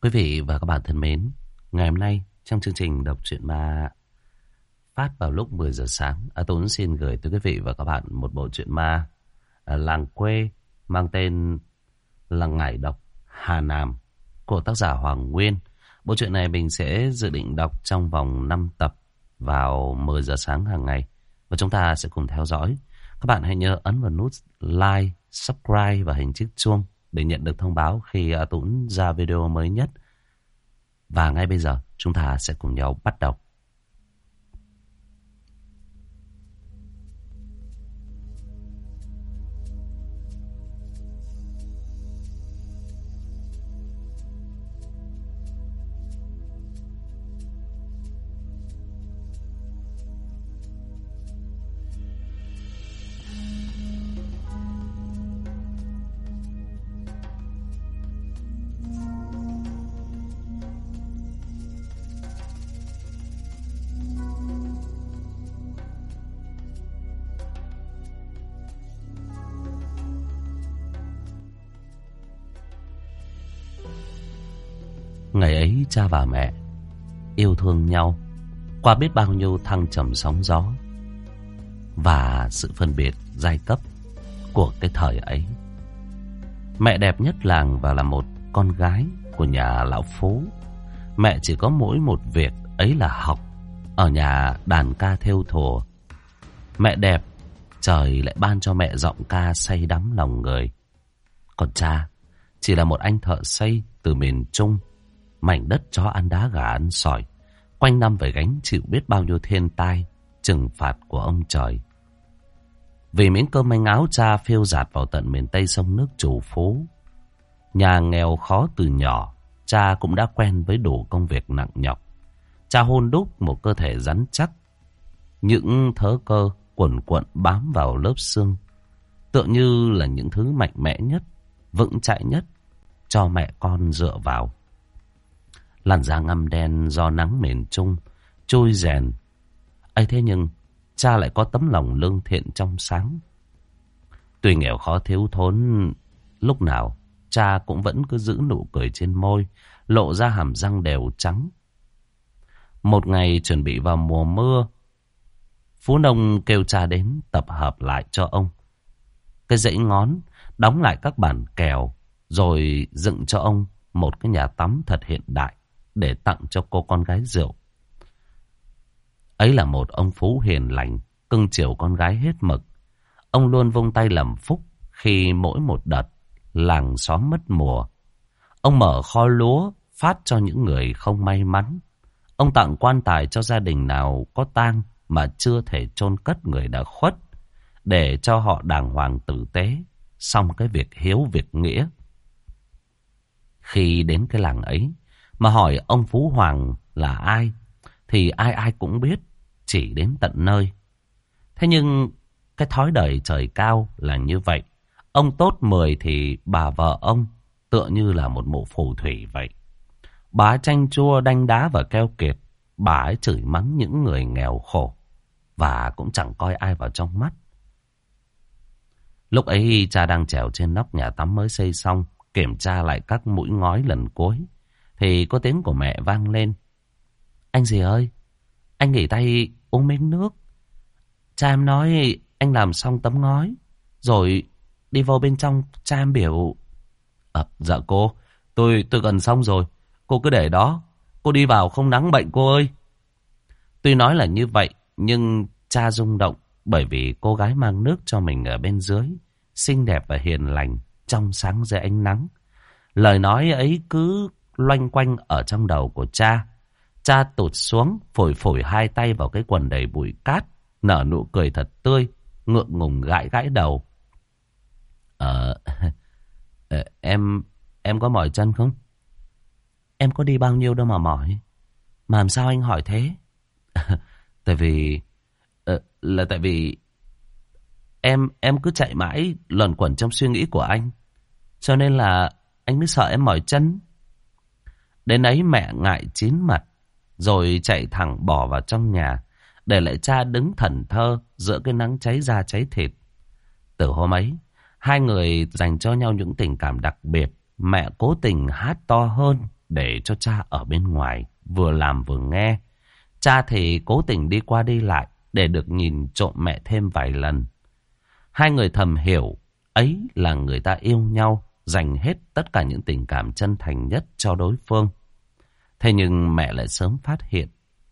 Quý vị và các bạn thân mến, ngày hôm nay trong chương trình đọc truyện ma phát vào lúc 10 giờ sáng, A Tuấn xin gửi tới quý vị và các bạn một bộ truyện ma làng quê mang tên là Ngải Độc Hà Nam của tác giả Hoàng Nguyên. Bộ truyện này mình sẽ dự định đọc trong vòng 5 tập vào 10 giờ sáng hàng ngày và chúng ta sẽ cùng theo dõi. Các bạn hãy nhớ ấn vào nút like, subscribe và hình chiếc chuông để nhận được thông báo khi A Tuấn ra video mới nhất. Và ngay bây giờ chúng ta sẽ cùng nhau bắt đầu. Ngày ấy cha và mẹ yêu thương nhau qua biết bao nhiêu thăng trầm sóng gió và sự phân biệt giai cấp của cái thời ấy. Mẹ đẹp nhất làng và là một con gái của nhà lão Phú. Mẹ chỉ có mỗi một việc ấy là học ở nhà đàn ca thêu thùa. Mẹ đẹp, trời lại ban cho mẹ giọng ca say đắm lòng người. Còn cha chỉ là một anh thợ xây từ miền Trung, mảnh đất chó ăn đá gà ăn sỏi, quanh năm phải gánh chịu biết bao nhiêu thiên tai, trừng phạt của ông trời. Vì miếng cơm manh áo, cha phiêu dạt vào tận miền Tây sông nước trù phú. Nhà nghèo khó từ nhỏ, cha cũng đã quen với đủ công việc nặng nhọc. Cha hôn đúc một cơ thể rắn chắc, những thớ cơ quần quận bám vào lớp xương, tựa như là những thứ mạnh mẽ nhất, vững chãi nhất cho mẹ con dựa vào. Làn da ngăm đen do nắng miền Trung trôi rèn ấy, thế nhưng cha lại có tấm lòng lương thiện trong sáng. Tuy nghèo khó thiếu thốn, lúc nào cha cũng vẫn cứ giữ nụ cười trên môi, lộ ra hàm răng đều trắng. Một ngày chuẩn bị vào mùa mưa, Phú Nông kêu cha đến tập hợp lại cho ông cái dãy ngón, đóng lại các bản kèo, rồi dựng cho ông một cái nhà tắm thật hiện đại để tặng cho cô con gái rượu. Ấy là một ông Phú hiền lành, cưng chiều con gái hết mực. Ông luôn vung tay làm phúc khi mỗi một đợt làng xóm mất mùa. Ông mở kho lúa phát cho những người không may mắn. Ông tặng quan tài cho gia đình nào có tang mà chưa thể chôn cất người đã khuất, để cho họ đàng hoàng tử tế, xong cái việc hiếu việc nghĩa. Khi đến cái làng ấy mà hỏi ông Phú Hoàng là ai, thì ai ai cũng biết, chỉ đến tận nơi. Thế nhưng cái thói đời trời cao là như vậy. Ông tốt 10 thì bà vợ ông tựa như là một mụ phù thủy vậy. Bà chanh chua đanh đá và keo kiệt. Bà ấy chửi mắng những người nghèo khổ và cũng chẳng coi ai vào trong mắt. Lúc ấy cha đang trèo trên nóc nhà tắm mới xây xong, kiểm tra lại các mũi ngói lần cuối, thì có tiếng của mẹ vang lên. Anh gì ơi, anh nghỉ tay uống miếng nước. Cha em nói anh làm xong tấm ngói rồi đi vào bên trong, cha em biểu. Dạ cô, tôi gần xong rồi, cô cứ để đó, cô đi vào không nắng bệnh cô ơi. Tuy nói là như vậy, nhưng cha rung động bởi vì cô gái mang nước cho mình ở bên dưới xinh đẹp và hiền lành, trong sáng dưới ánh nắng. Lời nói ấy cứ loanh quanh ở trong đầu của cha. Cha tụt xuống, phổi phổi hai tay vào cái quần đầy bụi cát, nở nụ cười thật tươi, ngượng ngùng gãi gãi đầu. Em có mỏi chân không? Em có đi bao nhiêu đâu mà mỏi. Mà làm sao anh hỏi thế? Tại vì em cứ chạy mãi luẩn quẩn trong suy nghĩ của anh, cho nên là anh mới sợ em mỏi chân. Đến ấy mẹ ngại chín mặt, rồi chạy thẳng bỏ vào trong nhà, để lại cha đứng thẫn thờ giữa cái nắng cháy da cháy thịt. Từ hôm ấy, hai người dành cho nhau những tình cảm đặc biệt. Mẹ cố tình hát to hơn để cho cha ở bên ngoài, vừa làm vừa nghe. Cha thì cố tình đi qua đi lại để được nhìn trộm mẹ thêm vài lần. Hai người thầm hiểu ấy là người ta yêu nhau, dành hết tất cả những tình cảm chân thành nhất cho đối phương. Thế nhưng mẹ lại sớm phát hiện.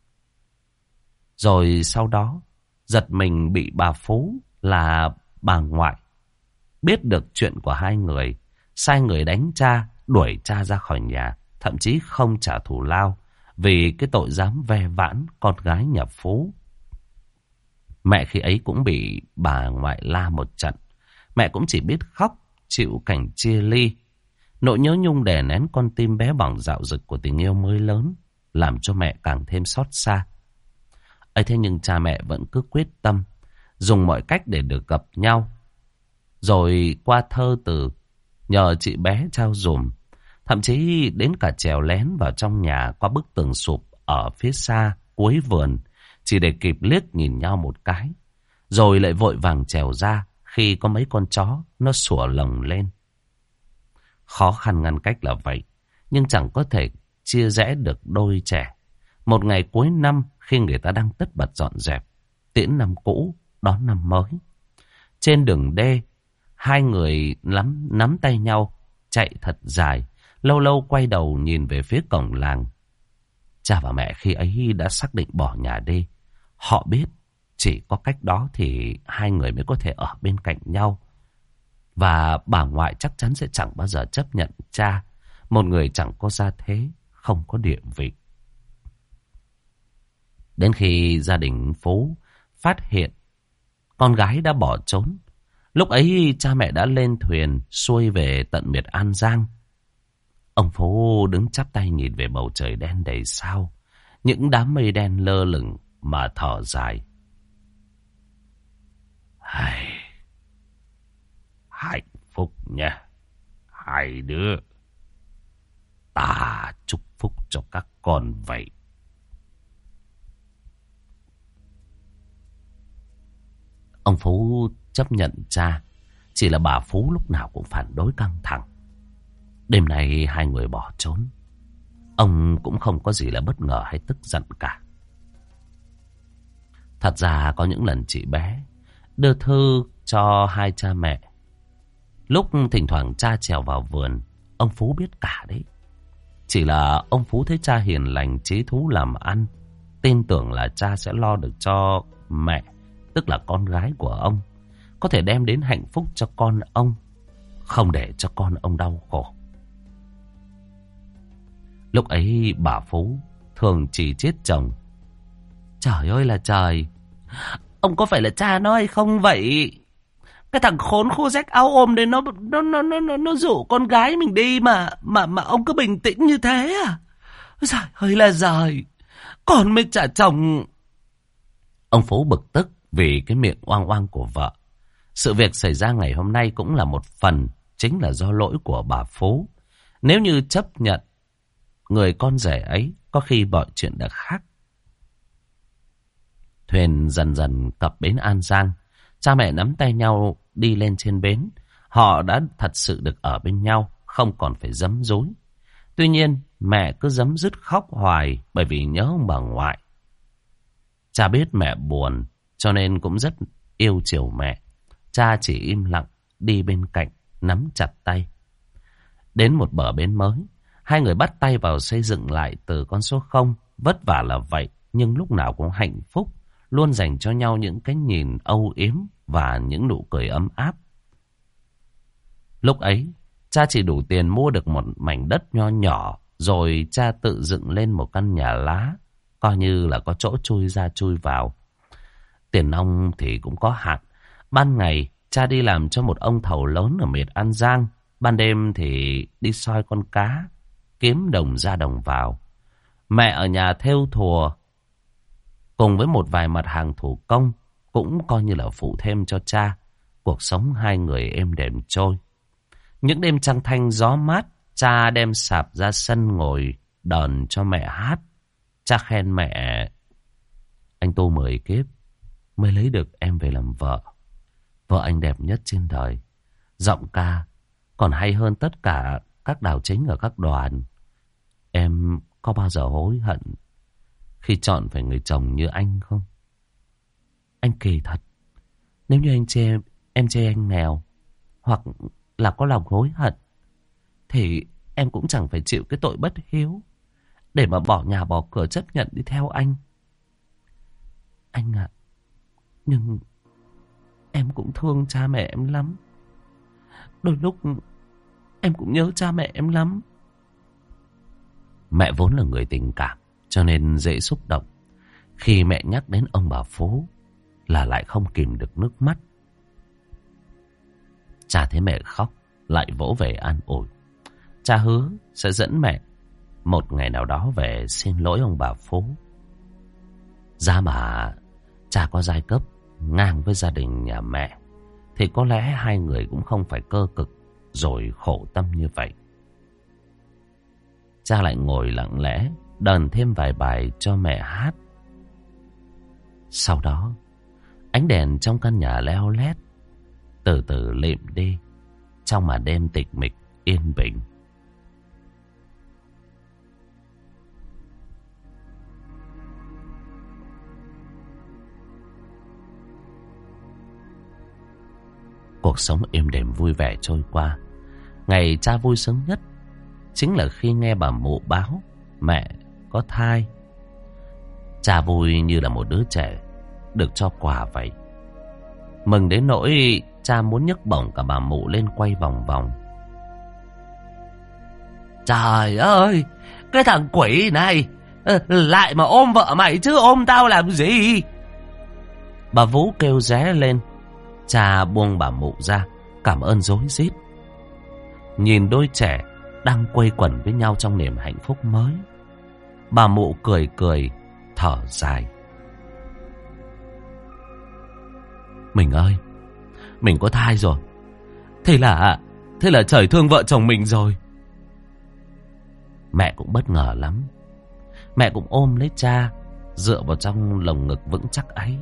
Rồi sau đó giật mình bị bà Phú là bà ngoại biết được chuyện của hai người, sai người đánh cha, đuổi cha ra khỏi nhà, thậm chí không trả thù lao vì cái tội dám ve vãn con gái nhà Phú. Mẹ khi ấy cũng bị bà ngoại la một trận. Mẹ cũng chỉ biết khóc, chịu cảnh chia ly. Nỗi nhớ nhung đè nén con tim bé bỏng dạo dực của tình yêu mới lớn, làm cho mẹ càng thêm xót xa. Ấy thế nhưng cha mẹ vẫn cứ quyết tâm, dùng mọi cách để được gặp nhau. Rồi qua thơ từ, nhờ chị bé trao dùm. Thậm chí đến cả trèo lén vào trong nhà qua bức tường sụp ở phía xa, cuối vườn, chỉ để kịp liếc nhìn nhau một cái. Rồi lại vội vàng trèo ra khi có mấy con chó nó sủa lồng lên. Khó khăn ngăn cách là vậy, nhưng chẳng có thể chia rẽ được đôi trẻ. Một ngày cuối năm khi người ta đang tất bật dọn dẹp, tiễn năm cũ, đón năm mới. Trên đường đê, hai người nắm tay nhau, chạy thật dài, lâu lâu quay đầu nhìn về phía cổng làng. Cha và mẹ khi ấy đã xác định bỏ nhà đi. Họ biết chỉ có cách đó thì hai người mới có thể ở bên cạnh nhau. Và bà ngoại chắc chắn sẽ chẳng bao giờ chấp nhận cha, một người chẳng có gia thế, không có địa vị. Đến khi gia đình Phú phát hiện con gái đã bỏ trốn, lúc ấy cha mẹ đã lên thuyền xuôi về tận miệt An Giang. Ông Phú đứng chắp tay nhìn về bầu trời đen đầy sao, những đám mây đen lơ lửng mà thở dài. Hạnh phúc nha, hai đứa. Ta chúc phúc cho các con vậy. Ông Phú chấp nhận cha, chỉ là bà Phú lúc nào cũng phản đối căng thẳng. Đêm nay hai người bỏ trốn, ông cũng không có gì là bất ngờ hay tức giận cả. Thật ra có những lần chị bé đưa thư cho hai cha mẹ. Lúc thỉnh thoảng cha trèo vào vườn, ông Phú biết cả đấy. Chỉ là ông Phú thấy cha hiền lành, chí thú làm ăn, tin tưởng là cha sẽ lo được cho mẹ, tức là con gái của ông, có thể đem đến hạnh phúc cho con ông, không để cho con ông đau khổ. Lúc ấy bà Phú thường chỉ trách chồng. Trời ơi là trời, ông có phải là cha nó hay không vậy? Cái thằng khốn khô rách áo ôm đấy nó rủ con gái mình đi mà ông cứ bình tĩnh như thế à? Trời ơi là trời, con mới trả chồng. Ông Phú bực tức vì cái miệng oang oang của vợ. Sự việc xảy ra ngày hôm nay cũng là một phần chính là do lỗi của bà Phú. Nếu như chấp nhận người con rể ấy, có khi mọi chuyện đã khác. Thuyền dần dần cập bến An Giang. Cha mẹ nắm tay nhau đi lên trên bến. Họ đã thật sự được ở bên nhau, không còn phải giấm dối. Tuy nhiên, mẹ cứ giấm dứt khóc hoài bởi vì nhớ ông bà ngoại. Cha biết mẹ buồn, cho nên cũng rất yêu chiều mẹ. Cha chỉ im lặng, đi bên cạnh, nắm chặt tay. Đến một bờ bến mới, hai người bắt tay vào xây dựng lại từ con số 0. Vất vả là vậy, nhưng lúc nào cũng hạnh phúc, luôn dành cho nhau những cái nhìn âu yếm và những nụ cười ấm áp. Lúc ấy, cha chỉ đủ tiền mua được một mảnh đất nho nhỏ, rồi cha tự dựng lên một căn nhà lá, coi như là có chỗ chui ra chui vào. Tiền nong thì cũng có hạn. Ban ngày, cha đi làm cho một ông thầu lớn ở miệt An Giang. Ban đêm thì đi soi con cá, kiếm đồng ra đồng vào. Mẹ ở nhà thêu thùa, cùng với một vài mặt hàng thủ công, cũng coi như là phụ thêm cho cha. Cuộc sống hai người êm đềm trôi. Những đêm trăng thanh gió mát, cha đem sạp ra sân ngồi đờn cho mẹ hát. Cha khen mẹ: anh tu 10 kiếp mới lấy được em về làm vợ. Vợ anh đẹp nhất trên đời. Giọng ca còn hay hơn tất cả các đào chính ở các đoàn. em có bao giờ hối hận khi chọn phải người chồng như anh không? Anh kỳ thật. Nếu như em chê anh nghèo hoặc là có lòng hối hận thì em cũng chẳng phải chịu cái tội bất hiếu để mà bỏ nhà bỏ cửa chấp nhận đi theo anh. Anh ạ, nhưng em cũng thương cha mẹ em lắm. Đôi lúc em cũng nhớ cha mẹ em lắm. Mẹ vốn là người tình cảm cho nên dễ xúc động. Khi mẹ nhắc đến ông bà Phú là lại không kìm được nước mắt. Cha thấy mẹ khóc lại vỗ về an ủi. Cha hứa sẽ dẫn mẹ một ngày nào đó về xin lỗi ông bà Phú. Ra mà cha có giai cấp ngang với gia đình nhà mẹ thì có lẽ hai người cũng không phải cơ cực rồi khổ tâm như vậy. Cha lại ngồi lặng lẽ đờn thêm vài bài cho mẹ hát. Sau đó ánh đèn trong căn nhà leo lét từ từ lịm đi trong màn đêm tịch mịch yên bình. Cuộc sống êm đềm vui vẻ trôi qua. Ngày cha vui sướng nhất chính là khi nghe bà mụ báo mẹ có thai. Cha vui như là một đứa trẻ được cho quà vậy. Mừng đến nỗi cha muốn nhấc bổng cả bà mụ lên quay vòng vòng. Trời ơi, cái thằng quỷ này lại mà ôm vợ mày chứ ôm tao làm gì? Bà Vũ kêu ré lên. Cha buông bà mụ ra, cảm ơn rối rít. Nhìn đôi trẻ đang quây quần với nhau trong niềm hạnh phúc mới, bà mụ cười cười, thở dài. Mình ơi, mình có thai rồi. Thế là trời thương vợ chồng mình rồi. Mẹ cũng bất ngờ lắm. Mẹ cũng ôm lấy cha, dựa vào trong lồng ngực vững chắc ấy.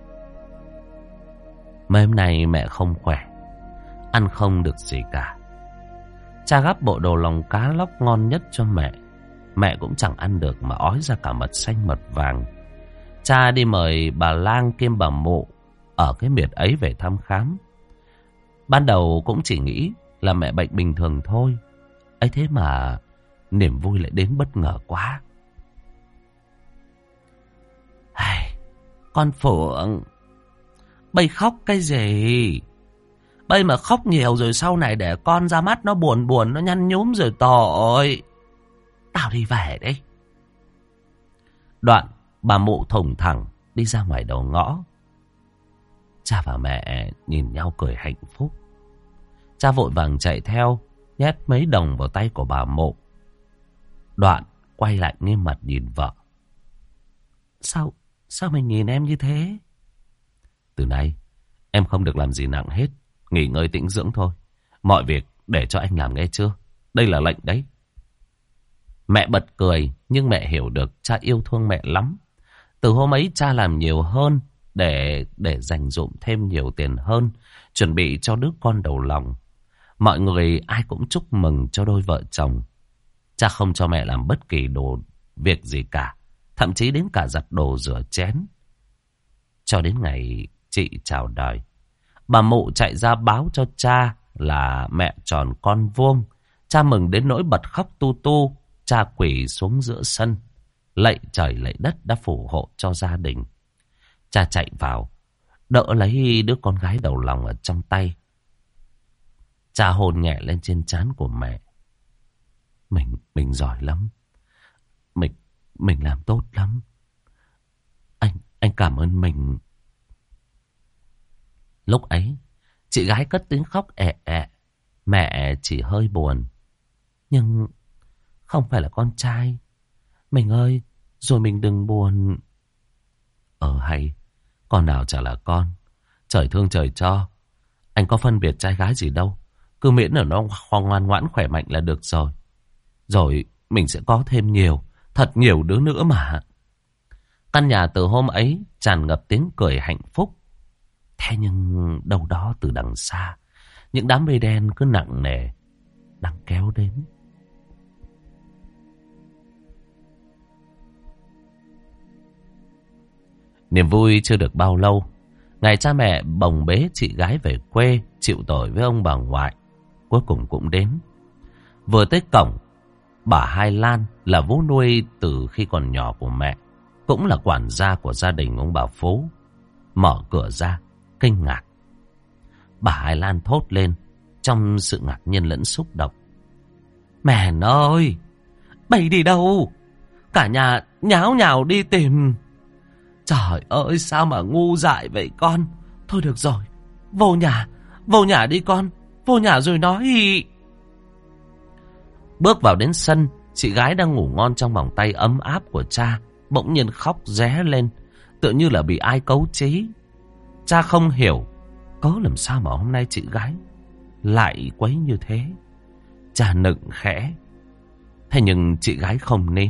Mấy hôm nay mẹ không khỏe, ăn không được gì cả. Cha gắp bộ đồ lòng cá lóc ngon nhất cho mẹ. Mẹ cũng chẳng ăn được mà ói ra cả mật xanh mật vàng. Cha đi mời bà lang kiêm bà mụ ở cái miệt ấy về thăm khám. Ban đầu cũng chỉ nghĩ là mẹ bệnh bình thường thôi. Ấy thế mà niềm vui lại đến bất ngờ quá. Con Phượng, bây khóc cái gì? Bây mà khóc nhiều rồi sau này để con ra mắt nó buồn buồn, nó nhăn nhúm rồi tội. Tao đi về đây. Đoạn bà mụ thùng thẳng đi ra ngoài đầu ngõ. Cha và mẹ nhìn nhau cười hạnh phúc. Cha vội vàng chạy theo, nhét mấy đồng vào tay của bà mụ. Đoạn quay lại nghiêm mặt nhìn vợ. Sao mày nhìn em như thế? Từ nay em không được làm gì nặng hết. Nghỉ ngơi tĩnh dưỡng thôi. Mọi việc để cho anh làm nghe chưa? Đây là lệnh đấy. Mẹ bật cười, nhưng mẹ hiểu được cha yêu thương mẹ lắm. Từ hôm ấy cha làm nhiều hơn để dành dụm thêm nhiều tiền hơn, chuẩn bị cho đứa con đầu lòng. Mọi người ai cũng chúc mừng cho đôi vợ chồng. Cha không cho mẹ làm bất kỳ việc gì cả, thậm chí đến cả giặt đồ rửa chén. Cho đến ngày chị chào đời, bà mụ chạy ra báo cho cha là mẹ tròn con vuông. Cha mừng đến nỗi bật khóc tu tu. Cha quỳ xuống giữa sân, lạy trời lạy đất đã phù hộ cho gia đình. Cha chạy vào, đỡ lấy đứa con gái đầu lòng ở trong tay. Cha hôn nhẹ lên trên trán của mẹ. Mình giỏi lắm. Mình làm tốt lắm. Anh cảm ơn mình. Lúc ấy, chị gái cất tiếng khóc ẹ ẹ. Mẹ chỉ hơi buồn. Nhưng không phải là con trai. Mình ơi, rồi mình đừng buồn. Hay, con nào chả là con. Trời thương trời cho. Anh có phân biệt trai gái gì đâu. Cứ miễn là nó ngoan ngoãn khỏe mạnh là được rồi. Rồi mình sẽ có thêm nhiều, thật nhiều đứa nữa mà. Căn nhà từ hôm ấy tràn ngập tiếng cười hạnh phúc. Thế nhưng đâu đó từ đằng xa, những đám mây đen cứ nặng nề đang kéo đến. Niềm vui chưa được bao lâu, ngày cha mẹ bồng bế chị gái về quê chịu tội với ông bà ngoại cuối cùng cũng đến. Vừa tới cổng, bà Hai Lan là vú nuôi từ khi còn nhỏ của mẹ, cũng là quản gia của gia đình ông bà Phú, mở cửa ra, kinh ngạc. Bà Hai Lan thốt lên trong sự ngạc nhiên lẫn xúc động. Mẹ ơi, bầy đi đâu? Cả nhà nháo nhào đi tìm. Trời ơi, sao mà ngu dại vậy con? Thôi được rồi, vô nhà đi con, vô nhà rồi nói. Bước vào đến sân, chị gái đang ngủ ngon trong vòng tay ấm áp của cha bỗng nhiên khóc ré lên, tựa như là bị ai cấu trí. Cha không hiểu cớ làm sao mà hôm nay chị gái lại quấy như thế. Cha nựng khẽ, thế nhưng chị gái không nín.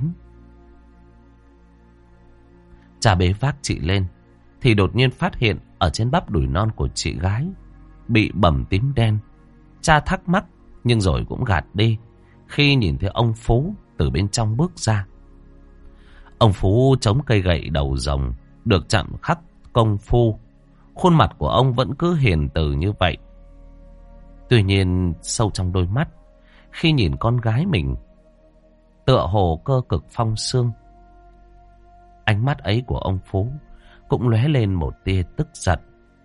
Cha bế vác chị lên thì đột nhiên phát hiện ở trên bắp đùi non của chị gái bị bầm tím đen. Cha thắc mắc nhưng rồi cũng gạt đi khi nhìn thấy ông Phú từ bên trong bước ra. Ông Phú chống cây gậy đầu rồng được chạm khắc công phu. Khuôn mặt của ông vẫn cứ hiền từ như vậy. Tuy nhiên sâu trong đôi mắt, khi nhìn con gái mình tựa hồ cơ cực phong sương, ánh mắt ấy của ông Phú cũng lóe lên một tia tức giận.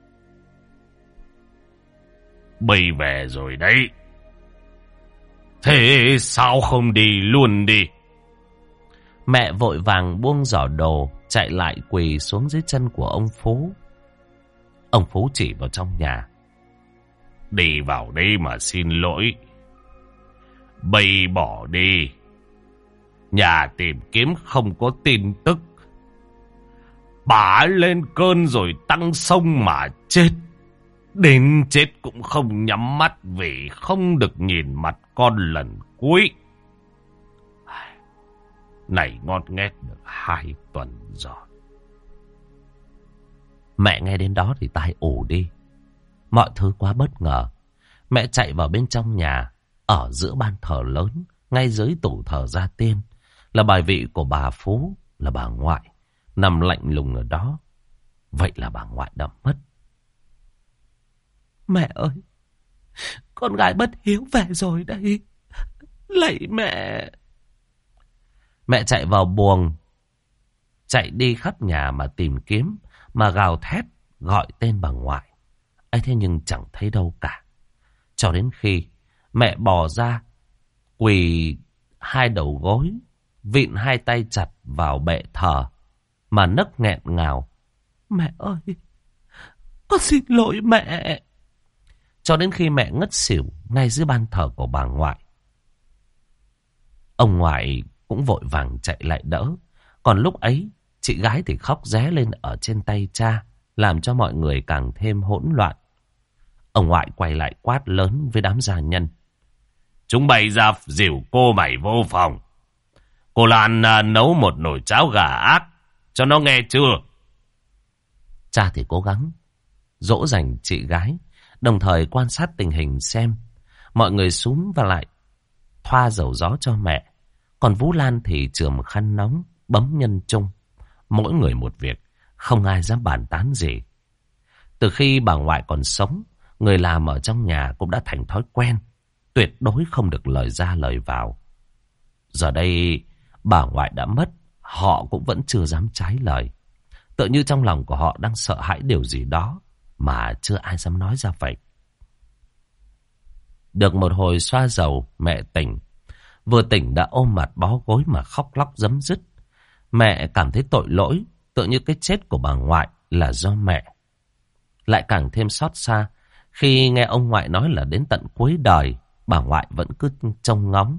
Bây về rồi đấy, thế sao không đi luôn đi? Mẹ vội vàng buông giỏ đồ chạy lại quỳ xuống dưới chân của ông Phú. Ông Phú chỉ vào trong nhà. Đi vào đây mà xin lỗi. Bây bỏ đi. Nhà tìm kiếm không có tin tức. Bà lên cơn rồi tăng sông mà chết. Đến chết cũng không nhắm mắt vì không được nhìn mặt con lần cuối. Này ngót nghét được 2 tuần rồi. Mẹ nghe đến đó thì tai ù đi. Mọi thứ quá bất ngờ. Mẹ chạy vào bên trong nhà. Ở giữa ban thờ lớn, ngay dưới tủ thờ gia tiên, là bài vị của bà Phú, là bà ngoại, nằm lạnh lùng ở đó. Vậy là bà ngoại đã mất. Mẹ ơi, con gái bất hiếu về rồi đây. Lạy mẹ. Mẹ chạy vào buồng, chạy đi khắp nhà mà tìm kiếm, mà gào thét gọi tên bà ngoại. ấy thế nhưng chẳng thấy đâu cả. Cho đến khi mẹ bò ra, quỳ 2 đầu gối, vịn 2 tay chặt vào bệ thờ, mà nấc nghẹn ngào. Mẹ ơi, con xin lỗi mẹ. Cho đến khi mẹ ngất xỉu ngay dưới ban thờ của bà ngoại. Ông ngoại cũng vội vàng chạy lại đỡ. Còn lúc ấy, chị gái thì khóc ré lên ở trên tay cha, làm cho mọi người càng thêm hỗn loạn. Ông ngoại quay lại quát lớn với đám gia nhân. Chúng bày ra dìu cô mày vô phòng. Cô Lan nấu một nồi cháo gà ác, cho nó nghe chưa? Cha thì cố gắng dỗ dành chị gái, đồng thời quan sát tình hình xem. Mọi người xúm vào lại thoa dầu gió cho mẹ. Còn Vũ Lan thì chườm khăn nóng, bấm nhân chung. Mỗi người một việc, không ai dám bàn tán gì. Từ khi bà ngoại còn sống, người làm ở trong nhà cũng đã thành thói quen, tuyệt đối không được lời ra lời vào. Giờ đây bà ngoại đã mất, họ cũng vẫn chưa dám trái lời. Tựa như trong lòng của họ đang sợ hãi điều gì đó mà chưa ai dám nói ra vậy. Được một hồi xoa dầu, mẹ tỉnh. Vừa tỉnh đã ôm mặt bó gối mà khóc lóc rấm rứt. Mẹ cảm thấy tội lỗi, tựa như cái chết của bà ngoại là do mẹ. Lại càng thêm xót xa khi nghe ông ngoại nói là đến tận cuối đời bà ngoại vẫn cứ trông ngóng.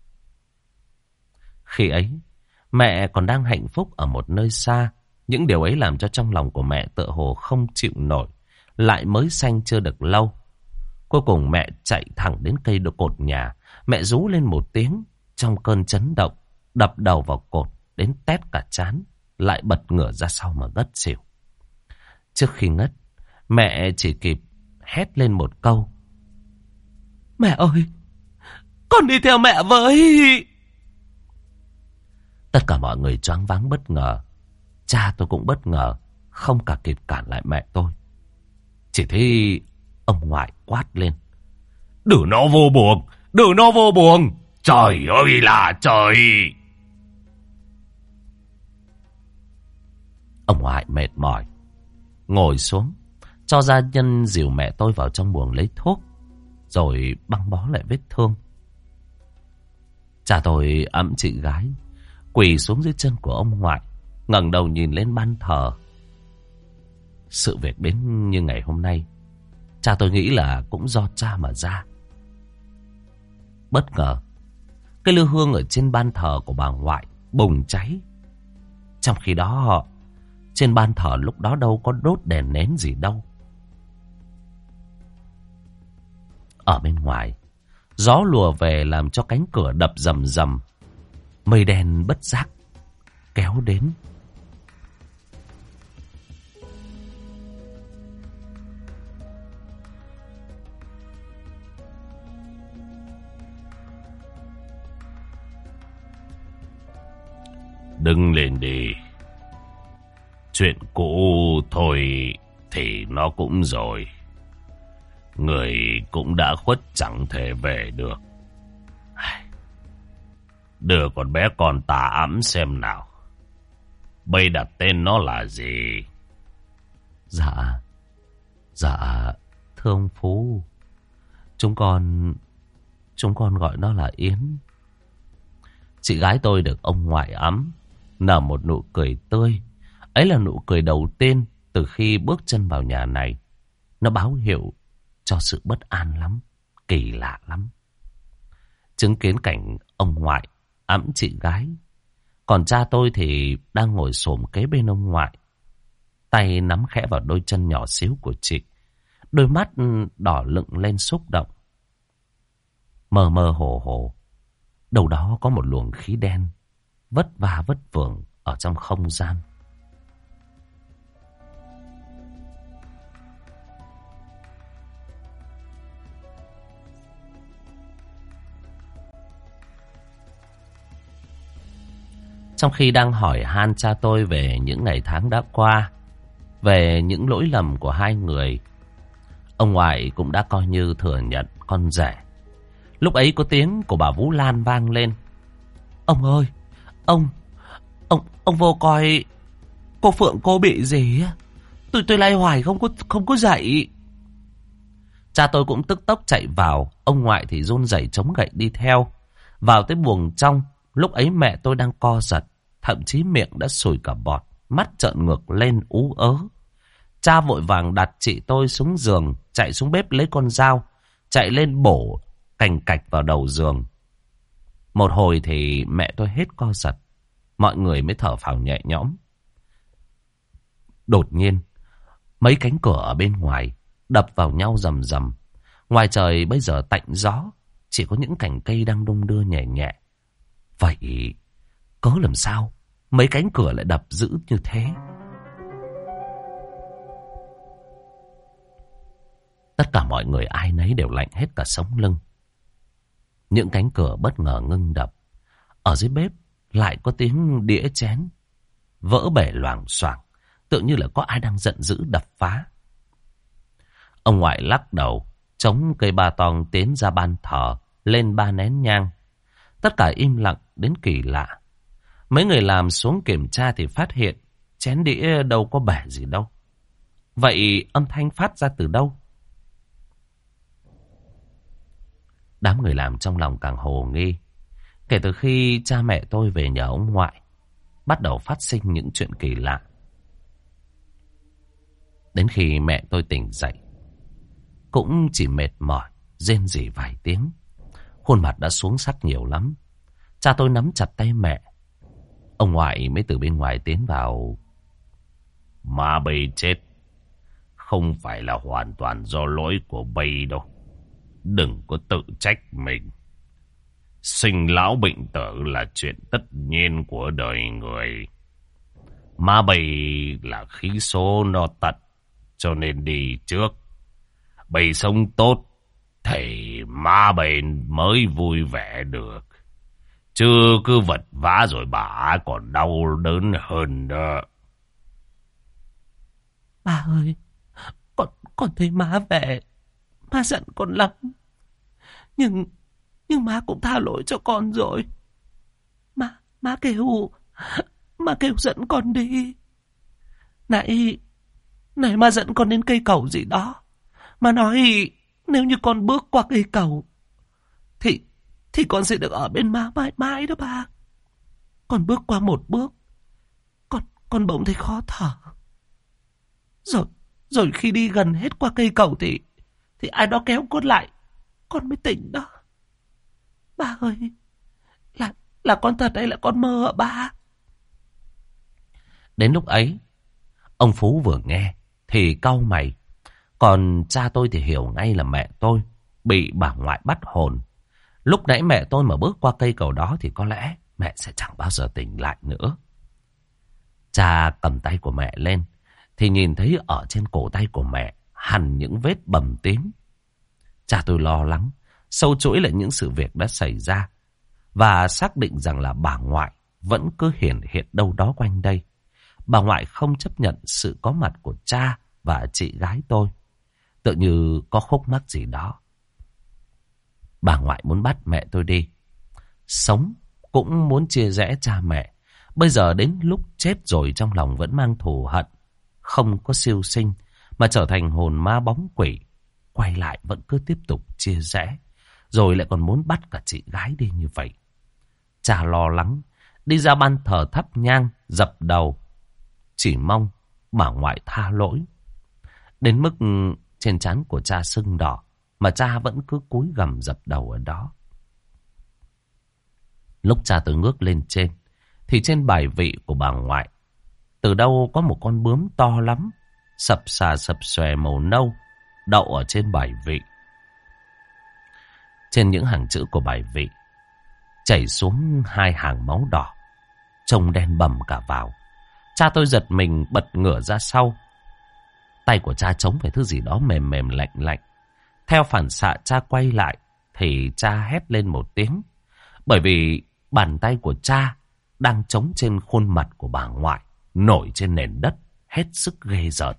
Khi ấy, mẹ còn đang hạnh phúc ở một nơi xa. Những điều ấy làm cho trong lòng của mẹ tựa hồ không chịu nổi. Lại mới sanh chưa được lâu. Cuối cùng mẹ chạy thẳng đến cây đổ cột nhà. Mẹ rú lên một tiếng trong cơn chấn động, đập đầu vào cột đến tét cả trán, lại bật ngửa ra sau mà ngất xỉu. Trước khi ngất, mẹ chỉ kịp hét lên một câu. Mẹ ơi, con đi theo mẹ với. Tất cả mọi người choáng váng bất ngờ. Cha tôi cũng bất ngờ. không cả kịp cản lại mẹ tôi. Chỉ thấy ông ngoại quát lên: Đưa nó vô buồng! Đưa nó vô buồng! Trời ơi là trời! Ông ngoại mệt mỏi ngồi xuống, cho gia nhân dìu mẹ tôi vào trong buồng lấy thuốc, rồi băng bó lại vết thương. Cha tôi ẵm chị gái quỳ xuống dưới chân của ông ngoại, ngẩng đầu nhìn lên ban thờ. Sự việc đến như ngày hôm nay, cha tôi nghĩ là cũng do cha mà ra. Bất ngờ, cái lư hương ở trên ban thờ của bà ngoại bùng cháy. Trong khi đó, trên ban thờ lúc đó đâu có đốt đèn nến gì đâu. Ở bên ngoài, gió lùa về làm cho cánh cửa đập rầm rầm. Mây đen bất giác kéo đến. Đứng lên đi. Chuyện cũ thôi thì nó cũng rồi. Người cũng đã khuất chẳng thể về được. Đưa con bé con tà ẵm xem nào. Bây đặt tên nó là gì? Dạ thưa ông Phú, chúng con gọi nó là Yến. Chị gái tôi được ông ngoại ẵm, nở một nụ cười tươi. Ấy là nụ cười đầu tiên từ khi bước chân vào nhà này. Nó báo hiệu cho sự bất an lắm, kỳ lạ lắm. Chứng kiến cảnh ông ngoại ẵm chị gái, còn cha tôi thì đang ngồi xổm kế bên ông ngoại, tay nắm khẽ vào đôi chân nhỏ xíu của chị. Đôi mắt đỏ lựng lên xúc động. Mơ mơ hồ hồ, đâu đó có một luồng khí đen vất vả vất vưởng ở trong không gian. Trong khi đang hỏi han cha tôi về những ngày tháng đã qua, về những lỗi lầm của hai người, ông ngoại cũng đã coi như thừa nhận con rể. Lúc ấy có tiếng của bà Vũ Lan vang lên: Ông ơi, ông vô coi cô Phượng cô bị gì á. Tôi lay hoài không có dậy. Cha tôi cũng tức tốc chạy vào, ông ngoại thì run rẩy chống gậy đi theo. Vào tới buồng trong, lúc ấy mẹ tôi đang co giật, thậm chí miệng đã sùi cả bọt, mắt trợn ngược lên ú ớ. Cha vội vàng đặt chị tôi xuống giường, chạy xuống bếp lấy con dao, chạy lên bổ cành cạch vào đầu giường. Một hồi thì mẹ tôi hết co giật, mọi người mới thở phào nhẹ nhõm. Đột nhiên, mấy cánh cửa ở bên ngoài đập vào nhau rầm rầm. Ngoài trời bây giờ tạnh gió, chỉ có những cành cây đang đung đưa nhẹ nhẹ. Vậy cớ làm sao mấy cánh cửa lại đập dữ như thế? Tất cả mọi người ai nấy đều lạnh hết cả sống lưng. Những cánh cửa bất ngờ ngưng đập. Ở dưới bếp lại có tiếng đĩa chén vỡ bể loảng xoảng, tự như là có ai đang giận dữ đập phá. Ông ngoại lắc đầu, chống cây ba tong tiến ra ban thờ, lên 3 nén nhang. Tất cả im lặng đến kỳ lạ. Mấy người làm xuống kiểm tra thì phát hiện chén đĩa đâu có bể gì đâu. Vậy âm thanh phát ra từ đâu? Đám người làm trong lòng càng hồ nghi. Kể từ khi cha mẹ tôi về nhờ ông ngoại, bắt đầu phát sinh những chuyện kỳ lạ. Đến khi mẹ tôi tỉnh dậy, cũng chỉ mệt mỏi, rên rỉ vài tiếng. Khuôn mặt đã xuống sắc nhiều lắm. Cha tôi nắm chặt tay mẹ. Ông ngoại mới từ bên ngoài tiến vào. Má bây chết không phải là hoàn toàn do lỗi của bây đâu. Đừng có tự trách mình. Sinh lão bệnh tử là chuyện tất nhiên của đời người. Má bây là khí số nó tật, cho nên đi trước. Bây sống tốt thì má bây mới vui vẻ được. Chứ cứ vật vã rồi bà còn đau đớn hơn đó. Ba ơi, con thấy má về, má giận con lắm. Nhưng má cũng tha lỗi cho con rồi. Má kêu dẫn con đi. Này má dẫn con đến cây cầu gì đó. Má nói nếu như con bước qua cây cầu thì con sẽ được ở bên má mãi mãi đó ba. Con bước qua một bước, con bỗng thấy khó thở. Rồi khi đi gần hết qua cây cầu thì ai đó kéo con lại, con mới tỉnh đó. Ba ơi, là con thật hay là con mơ hả ba? Đến lúc ấy, ông Phú vừa nghe thì cau mày. Còn cha tôi thì hiểu ngay là mẹ tôi bị bà ngoại bắt hồn. Lúc nãy mẹ tôi mà bước qua cây cầu đó thì có lẽ mẹ sẽ chẳng bao giờ tỉnh lại nữa. Cha cầm tay của mẹ lên thì nhìn thấy ở trên cổ tay của mẹ hằn những vết bầm tím. Cha tôi lo lắng, sâu chuỗi lại những sự việc đã xảy ra và xác định rằng là bà ngoại vẫn cứ hiển hiện đâu đó quanh đây. Bà ngoại không chấp nhận sự có mặt của cha và chị gái tôi. Tự như có khúc mắc gì đó. Bà ngoại muốn bắt mẹ tôi đi. Sống cũng muốn chia rẽ cha mẹ. Bây giờ đến lúc chết rồi trong lòng vẫn mang thù hận. Không có siêu sinh mà trở thành hồn ma bóng quỷ. Quay lại vẫn cứ tiếp tục chia rẽ. Rồi lại còn muốn bắt cả chị gái đi như vậy. Cha lo lắng đi ra ban thờ thắp nhang dập đầu, chỉ mong bà ngoại tha lỗi. Đến mức trên trán của cha sưng đỏ mà cha vẫn cứ cúi gằm dập đầu ở đó. Lúc cha tôi ngước lên trên thì trên bài vị của bà ngoại từ đâu có một con bướm to lắm, sập xà sập xòe màu nâu đậu ở trên bài vị. Trên những hàng chữ của bài vị chảy xuống 2 hàng máu đỏ, trông đen bầm cả vào. Cha tôi giật mình bật ngửa ra sau. Tay của cha chống phải thứ gì đó mềm mềm lạnh lạnh. Theo phản xạ cha quay lại thì cha hét lên một tiếng. Bởi vì bàn tay của cha đang chống trên khuôn mặt của bà ngoại, nổi trên nền đất, hết sức ghê rợn.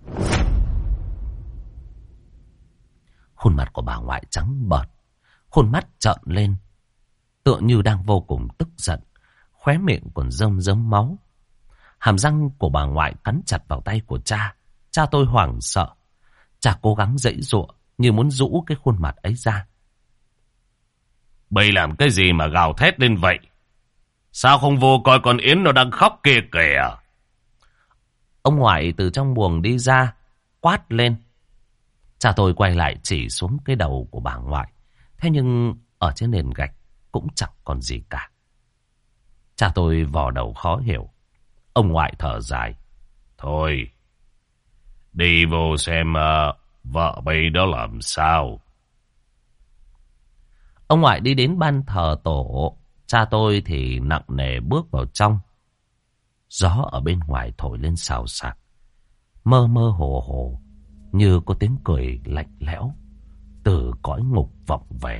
Khuôn mặt của bà ngoại trắng bợt, khuôn mắt trợn lên, tựa như đang vô cùng tức giận, khóe miệng còn rơm rớm máu. Hàm răng của bà ngoại cắn chặt vào tay của cha. Cha tôi hoảng sợ. Cha cố gắng giãy giụa như muốn rũ cái khuôn mặt ấy ra. Bây làm cái gì mà gào thét lên vậy? Sao không vô coi con Yến nó đang khóc kìa kìa? Ông ngoại từ trong buồng đi ra, quát lên. Cha tôi quay lại chỉ xuống cái đầu của bà ngoại. Thế nhưng ở trên nền gạch cũng chẳng còn gì cả. Cha tôi vò đầu khó hiểu. Ông ngoại thở dài. Thôi, đi vô xem vợ bây đó làm sao. Ông ngoại đi đến ban thờ tổ. Cha tôi thì nặng nề bước vào trong. Gió ở bên ngoài thổi lên xào xạc. Mơ mơ hồ hồ, như có tiếng cười lạnh lẽo từ cõi ngục vọng về.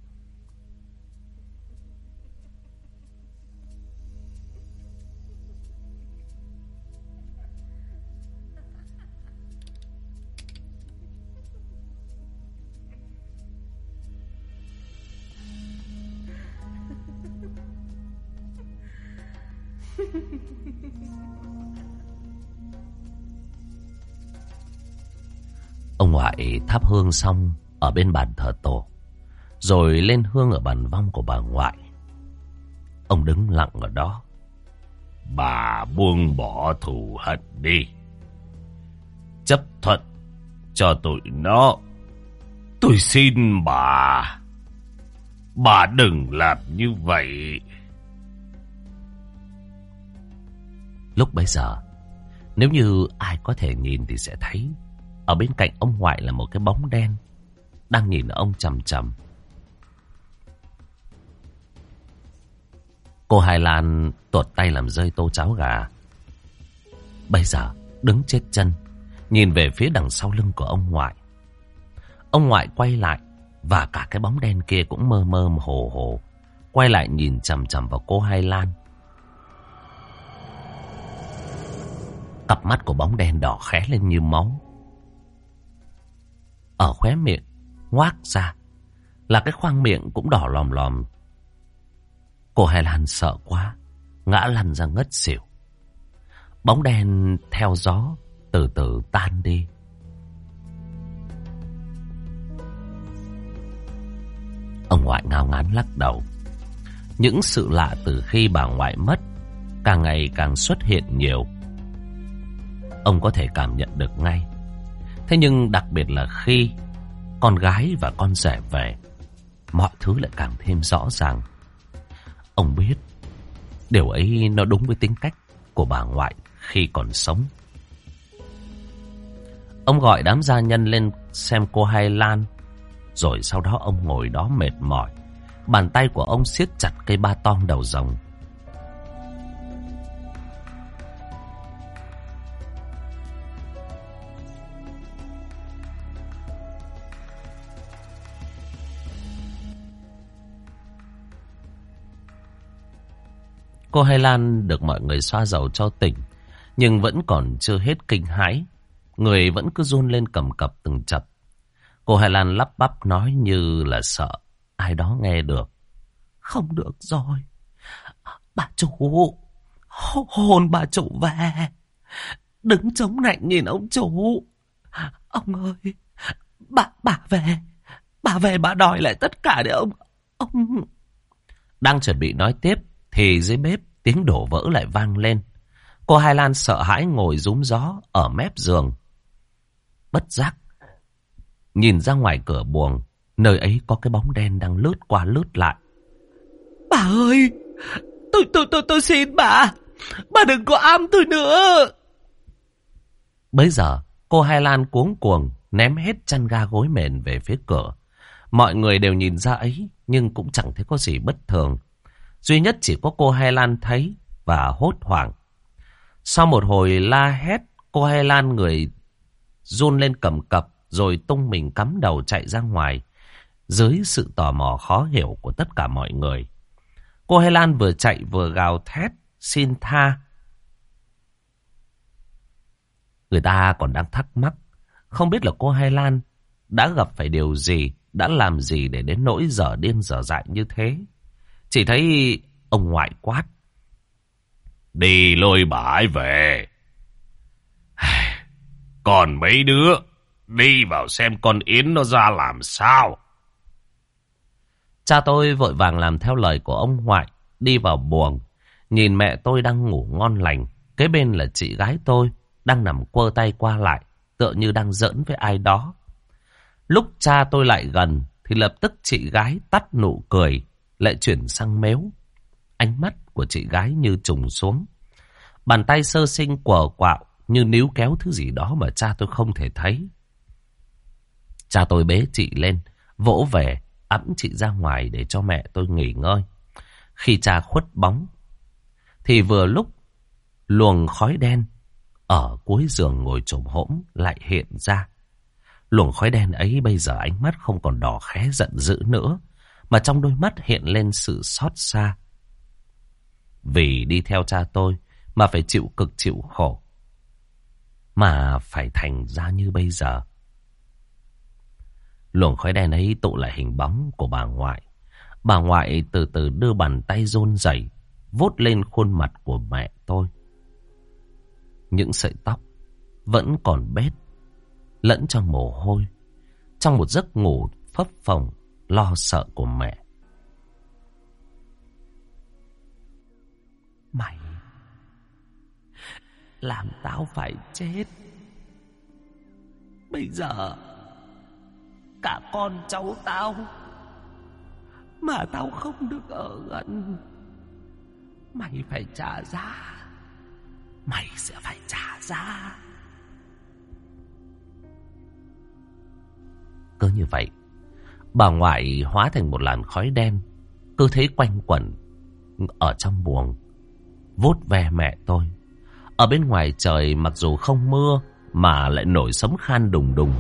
Ông ngoại thắp hương xong ở bên bàn thờ tổ, rồi lên hương ở bàn vong của bà ngoại. Ông đứng lặng ở đó. Bà buông bỏ thù hận đi. Chấp thuận cho tụi nó. Tôi xin bà. Bà đừng làm như vậy. Lúc bấy giờ, nếu như ai có thể nhìn thì sẽ thấy ở bên cạnh ông ngoại là một cái bóng đen đang nhìn ông chằm chằm. Cô Hai Lan tuột tay làm rơi tô cháo gà. Bây giờ đứng chết chân, nhìn về phía đằng sau lưng của ông ngoại. Ông ngoại quay lại và cả cái bóng đen kia cũng mơ mơ hồ hồ quay lại nhìn chằm chằm vào cô Hai Lan. Cặp mắt của bóng đen đỏ khé lên như máu. Ở khóe miệng ngoác ra là cái khoang miệng cũng đỏ lòm lòm. Cô Hai Lan sợ quá, ngã lăn ra ngất xỉu. Bóng đen theo gió từ từ tan đi. Ông ngoại ngao ngán lắc đầu. Những sự lạ từ khi bà ngoại mất càng ngày càng xuất hiện nhiều. Ông có thể cảm nhận được ngay. Thế nhưng đặc biệt là khi con gái và con rể về, mọi thứ lại càng thêm rõ ràng. Ông biết điều ấy nó đúng với tính cách của bà ngoại khi còn sống. Ông gọi đám gia nhân lên xem cô Hai Lan. Rồi sau đó ông ngồi đó mệt mỏi. Bàn tay của ông siết chặt cây ba tong đầu rồng. Cô Hai Lan được mọi người xoa dầu cho tỉnh, nhưng vẫn còn chưa hết kinh hãi. Người vẫn cứ run lên cầm cập từng chập. Cô Hai Lan lắp bắp nói như là sợ ai đó nghe được. Không được rồi. Bà chủ, hồn bà chủ về. Đứng chống nạnh nhìn ông chủ. Ông ơi, bà về. Bà về bà đòi lại tất cả để ông... Đang chuẩn bị nói tiếp thì dưới bếp tiếng đổ vỡ lại vang lên. Cô Hai Lan sợ hãi ngồi rúm gió ở mép giường. Bất giác nhìn ra ngoài cửa buồng, nơi ấy có cái bóng đen đang lướt qua lướt lại. Bà ơi, tôi xin bà đừng có ám tôi nữa. Bấy giờ cô Hai Lan cuống cuồng ném hết chăn ga gối mền về phía cửa. Mọi người đều nhìn ra ấy, nhưng cũng chẳng thấy có gì bất thường. Duy nhất chỉ có cô Hai Lan thấy và hốt hoảng. Sau một hồi la hét, cô Hai Lan người run lên cầm cập, rồi tung mình cắm đầu chạy ra ngoài, dưới sự tò mò khó hiểu của tất cả mọi người. Cô Hai Lan vừa chạy vừa gào thét xin tha. Người ta còn đang thắc mắc, không biết là cô Hai Lan đã gặp phải điều gì, đã làm gì để đến nỗi dở điên dở dại như thế. Chỉ thấy ông ngoại quát: đi lôi bà ấy về. Còn mấy đứa đi vào xem con Yến nó ra làm sao. Cha tôi vội vàng làm theo lời của ông ngoại, đi vào buồng, nhìn mẹ tôi đang ngủ ngon lành. Kế bên là chị gái tôi đang nằm quơ tay qua lại, tựa như đang giỡn với ai đó. Lúc cha tôi lại gần thì lập tức chị gái tắt nụ cười, lại chuyển sang mếu. Ánh mắt của chị gái như trùng xuống. Bàn tay sơ sinh quờ quạo như níu kéo thứ gì đó mà cha tôi không thể thấy. Cha tôi bế chị lên, vỗ về, ẵm chị ra ngoài để cho mẹ tôi nghỉ ngơi. Khi cha khuất bóng, thì vừa lúc luồng khói đen ở cuối giường ngồi chồm hổm lại hiện ra. Luồng khói đen ấy bây giờ ánh mắt không còn đỏ khé giận dữ nữa, mà trong đôi mắt hiện lên sự xót xa. Vì đi theo cha tôi mà phải chịu cực chịu khổ, mà phải thành ra như bây giờ. Luồng khói đen ấy tụ lại hình bóng của bà ngoại. Bà ngoại từ từ đưa bàn tay run rẩy vuốt lên khuôn mặt của mẹ tôi. Những sợi tóc vẫn còn bết, lẫn trong mồ hôi, trong một giấc ngủ phấp phồng lo sợ của mẹ. Mày làm tao phải chết. Bây giờ cả con cháu tao mà tao không được ở gần. Mày phải trả giá. Mày sẽ phải trả giá. Cứ như vậy, bà ngoại hóa thành một làn khói đen, cứ thế quanh quẩn ở trong buồng, vuốt ve mẹ tôi. Ở bên ngoài trời mặc dù không mưa mà lại nổi sấm khan đùng đùng.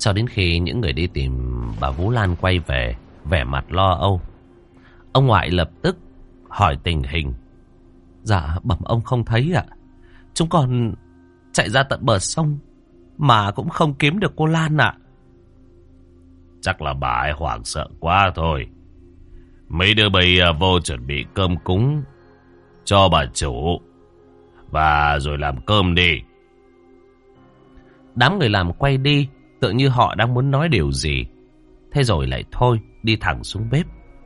Cho đến khi những người đi tìm bà Vũ Lan quay về, vẻ mặt lo âu. Ông ngoại lập tức hỏi tình hình. Dạ bẩm ông không thấy ạ. Chúng con chạy ra tận bờ sông mà cũng không kiếm được cô Lan ạ. Chắc là bà ấy hoảng sợ quá thôi. Mấy đứa bây vô chuẩn bị cơm cúng cho bà chủ, và rồi làm cơm đi. Đám người làm quay đi, tự như họ đang muốn nói điều gì. Thế rồi lại thôi, đi thẳng xuống bếp.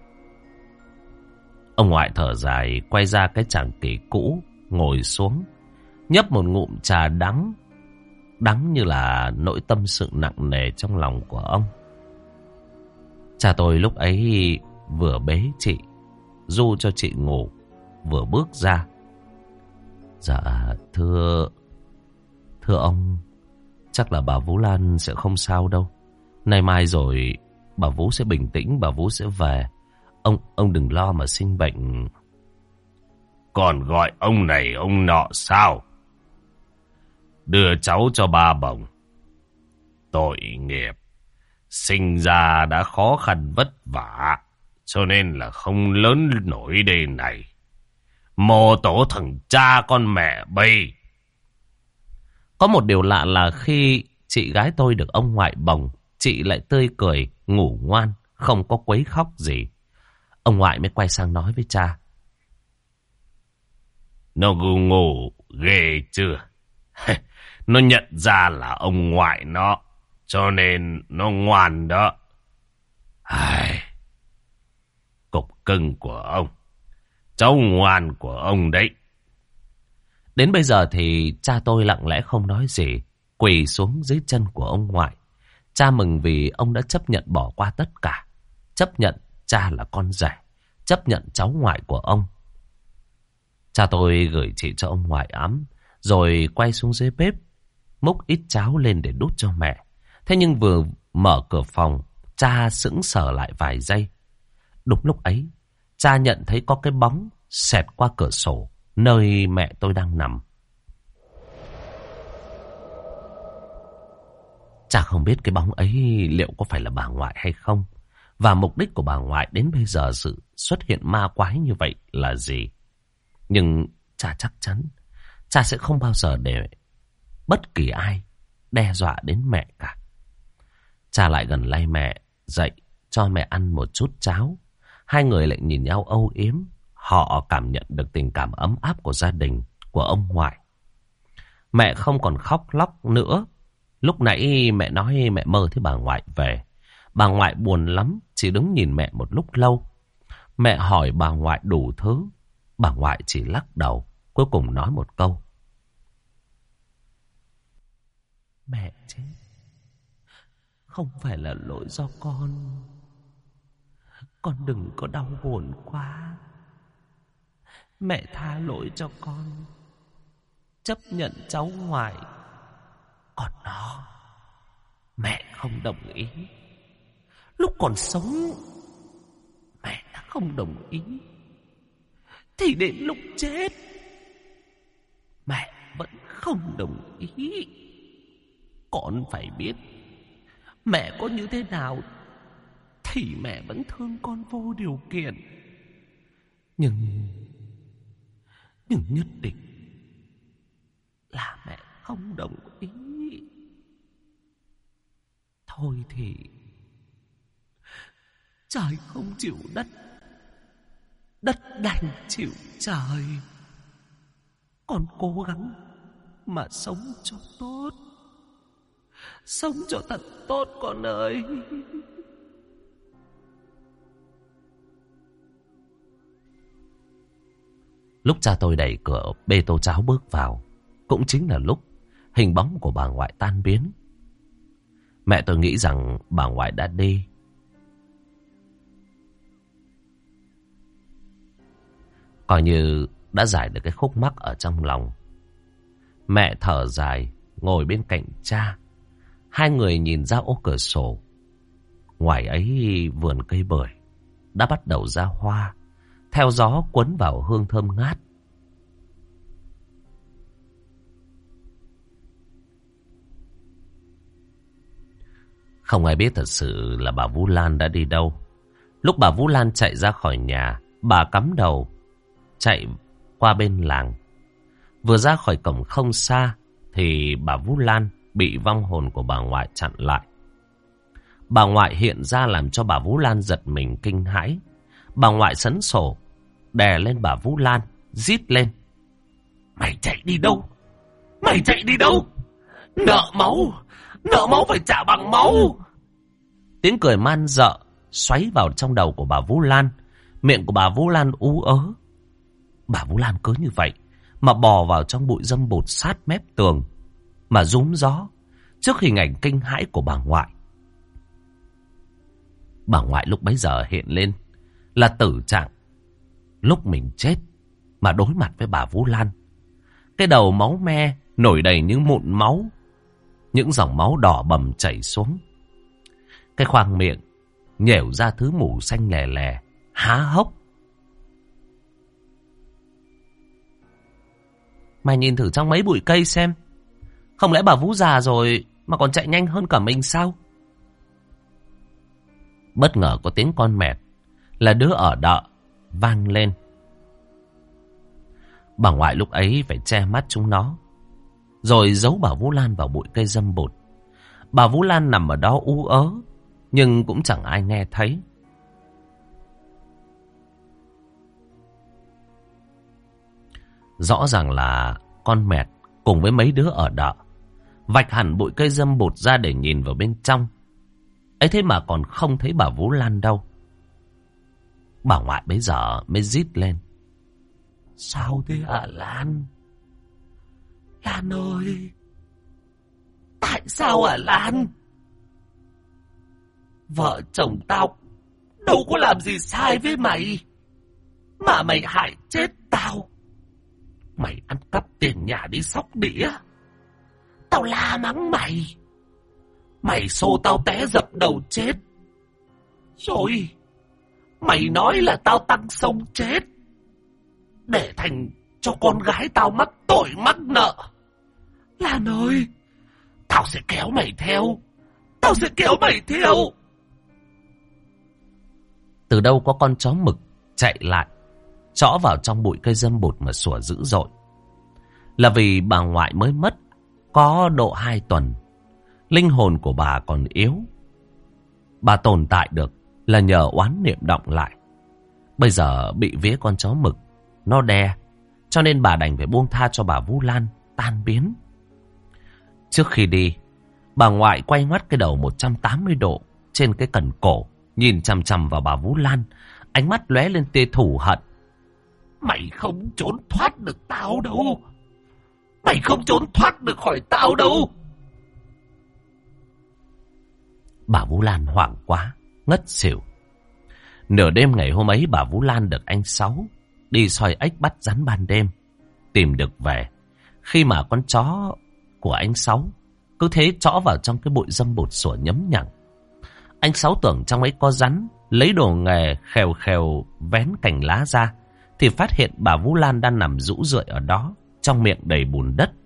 Ông ngoại thở dài, quay ra cái chàng kỷ cũ, ngồi xuống, nhấp một ngụm trà đắng. Đắng như là nỗi tâm sự nặng nề trong lòng của ông. Cha tôi lúc ấy vừa bế chị, du cho chị ngủ, vừa bước ra. Dạ thưa ông, chắc là bà Vũ Lan sẽ không sao đâu. Nay mai rồi bà Vũ sẽ bình tĩnh, bà Vũ sẽ về. Ông đừng lo mà sinh bệnh. Còn gọi ông này ông nọ sao? Đưa cháu cho ba bồng. Tội nghiệp. Sinh ra đã khó khăn vất vả, cho nên là không lớn nổi đây này. Mồ tổ thằng cha con mẹ bây. Có một điều lạ là khi chị gái tôi được ông ngoại bồng, chị lại tươi cười, ngủ ngoan, không có quấy khóc gì. Ông ngoại mới quay sang nói với cha. Nó ngủ ghê chưa? Nó nhận ra là ông ngoại nó, cho nên nó ngoan đó. Ai... Cục cưng của ông, cháu ngoan của ông đấy. Đến bây giờ thì cha tôi lặng lẽ không nói gì, quỳ xuống dưới chân của ông ngoại. Cha mừng vì ông đã chấp nhận bỏ qua tất cả, chấp nhận cha là con rể, chấp nhận cháu ngoại của ông. Cha tôi gửi chị cho ông ngoại ấm, rồi quay xuống dưới bếp, múc ít cháo lên để đút cho mẹ. Thế nhưng vừa mở cửa phòng, cha sững sờ lại vài giây. Đúng lúc ấy, cha nhận thấy có cái bóng xẹt qua cửa sổ nơi mẹ tôi đang nằm. Cha không biết cái bóng ấy liệu có phải là bà ngoại hay không, và mục đích của bà ngoại đến bây giờ sự xuất hiện ma quái như vậy là gì. Nhưng cha chắc chắn cha sẽ không bao giờ để bất kỳ ai đe dọa đến mẹ cả. Cha lại gần lay mẹ dậy, cho mẹ ăn một chút cháo. Hai người lại nhìn nhau âu yếm. Họ cảm nhận được tình cảm ấm áp của gia đình, của ông ngoại. Mẹ không còn khóc lóc nữa. Lúc nãy mẹ nói mẹ mơ thấy bà ngoại về. Bà ngoại buồn lắm, chỉ đứng nhìn mẹ một lúc lâu. Mẹ hỏi bà ngoại đủ thứ, bà ngoại chỉ lắc đầu, cuối cùng nói một câu. Mẹ chết, không phải là lỗi do con. Con đừng có đau buồn quá. Mẹ tha lỗi cho con, chấp nhận cháu ngoại. Còn nó, mẹ không đồng ý. Lúc còn sống, mẹ đã không đồng ý, thì đến lúc chết, mẹ vẫn không đồng ý. Con phải biết, mẹ có như thế nào thì mẹ vẫn thương con vô điều kiện. Nhưng nhất định là mẹ không đồng ý. Thôi thì trời không chịu đất, đất đành chịu trời. Con cố gắng mà sống cho tốt, sống cho thật tốt con ơi. Lúc cha tôi đẩy cửa bê tô cháo bước vào, cũng chính là lúc hình bóng của bà ngoại tan biến. Mẹ tôi nghĩ rằng bà ngoại đã đi. Coi như đã giải được cái khúc mắc ở trong lòng. Mẹ thở dài, ngồi bên cạnh cha. Hai người nhìn ra ô cửa sổ. Ngoài ấy vườn cây bưởi đã bắt đầu ra hoa, theo gió cuốn vào hương thơm ngát. Không ai biết thật sự là bà Vũ Lan đã đi đâu. Lúc bà Vũ Lan chạy ra khỏi nhà, bà cắm đầu chạy qua bên làng. Vừa ra khỏi cổng không xa thì bà Vũ Lan bị vong hồn của bà ngoại chặn lại. Bà ngoại hiện ra làm cho bà Vũ Lan giật mình kinh hãi. Bà ngoại sấn sổ đè lên bà Vũ Lan, rít lên: "Mày chạy đi đâu? Mày chạy đi đâu? Nợ máu phải trả bằng máu." Tiếng cười man rợ xoáy vào trong đầu của bà Vũ Lan. Miệng của bà Vũ Lan ú ớ. Bà Vũ Lan cứ như vậy mà bò vào trong bụi dâm bụt sát mép tường, mà rúm gió trước hình ảnh kinh hãi của bà ngoại. Bà ngoại lúc bấy giờ hiện lên là tử trạng lúc mình chết mà đối mặt với bà Vũ Lan. Cái đầu máu me nổi đầy những mụn máu, những dòng máu đỏ bầm chảy xuống. Cái khoang miệng nhểu ra thứ mủ xanh lè lè, há hốc. "Mày nhìn thử trong mấy bụi cây xem, không lẽ bà Vũ già rồi mà còn chạy nhanh hơn cả mình sao?" Bất ngờ có tiếng con mẹt là đứa ở đợ vang lên. Bà ngoại lúc ấy phải che mắt chúng nó, rồi giấu bà Vũ Lan vào bụi cây dâm bụt. Bà Vũ Lan nằm ở đó ú ớ, nhưng cũng chẳng ai nghe thấy. Rõ ràng là con mẹt cùng với mấy đứa ở đợ vạch hẳn bụi cây dâm bụt ra để nhìn vào bên trong. Ấy thế mà còn không thấy bà Vũ Lan đâu. Bà ngoại bấy giờ mới rít lên: "Sao thế hả Lan? Lan ơi! Tại sao hả Lan? Vợ chồng tao đâu có làm gì sai với mày, mà mày hại chết tao. Mày ăn cắp tiền nhà đi xóc đĩa, tao la mắng mày. Mày xô tao té dập đầu chết. Rồi mày nói là tao tăng sông chết, để thành cho con gái tao mắc tội mắc nợ. Lan ơi, tao sẽ kéo mày theo. Tao sẽ kéo mày theo." Từ đâu có con chó mực chạy lại, chõ vào trong bụi cây dâm bụt mà sủa dữ dội. Là vì bà ngoại mới mất có độ 2 tuần. Linh hồn của bà còn yếu. Bà tồn tại được là nhờ oán niệm đọng lại. Bây giờ bị vía con chó mực nó đe, cho nên bà đành phải buông tha cho bà Vũ Lan tan biến. Trước khi đi, bà ngoại quay ngoắt cái đầu 180 độ trên cái cần cổ, nhìn chằm chằm vào bà Vũ Lan, ánh mắt lóe lên tia thù hận. "Mày không trốn thoát được tao đâu. Mày không trốn thoát được khỏi tao đâu." Bà Vũ Lan hoảng quá, ngất xỉu. Nửa đêm ngày hôm ấy bà Vũ Lan được anh Sáu đi soi ếch bắt rắn ban đêm tìm được về. Khi mà con chó của anh Sáu cứ thế chõ vào trong cái bụi dâm bụt sủa nhấm nhằng. Anh Sáu tưởng trong ấy có rắn, lấy đồ nghề khèo khèo vén cành lá ra thì phát hiện bà Vũ Lan đang nằm rũ rượi ở đó, trong miệng đầy bùn đất.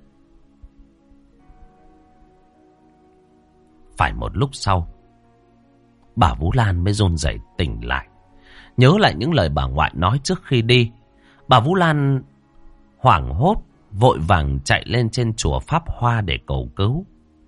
Phải một lúc sau, bà Vũ Lan mới run rẩy tỉnh lại, nhớ lại những lời bà ngoại nói trước khi đi. Bà Vũ Lan hoảng hốt, vội vàng chạy lên trên chùa Pháp Hoa để cầu cứu.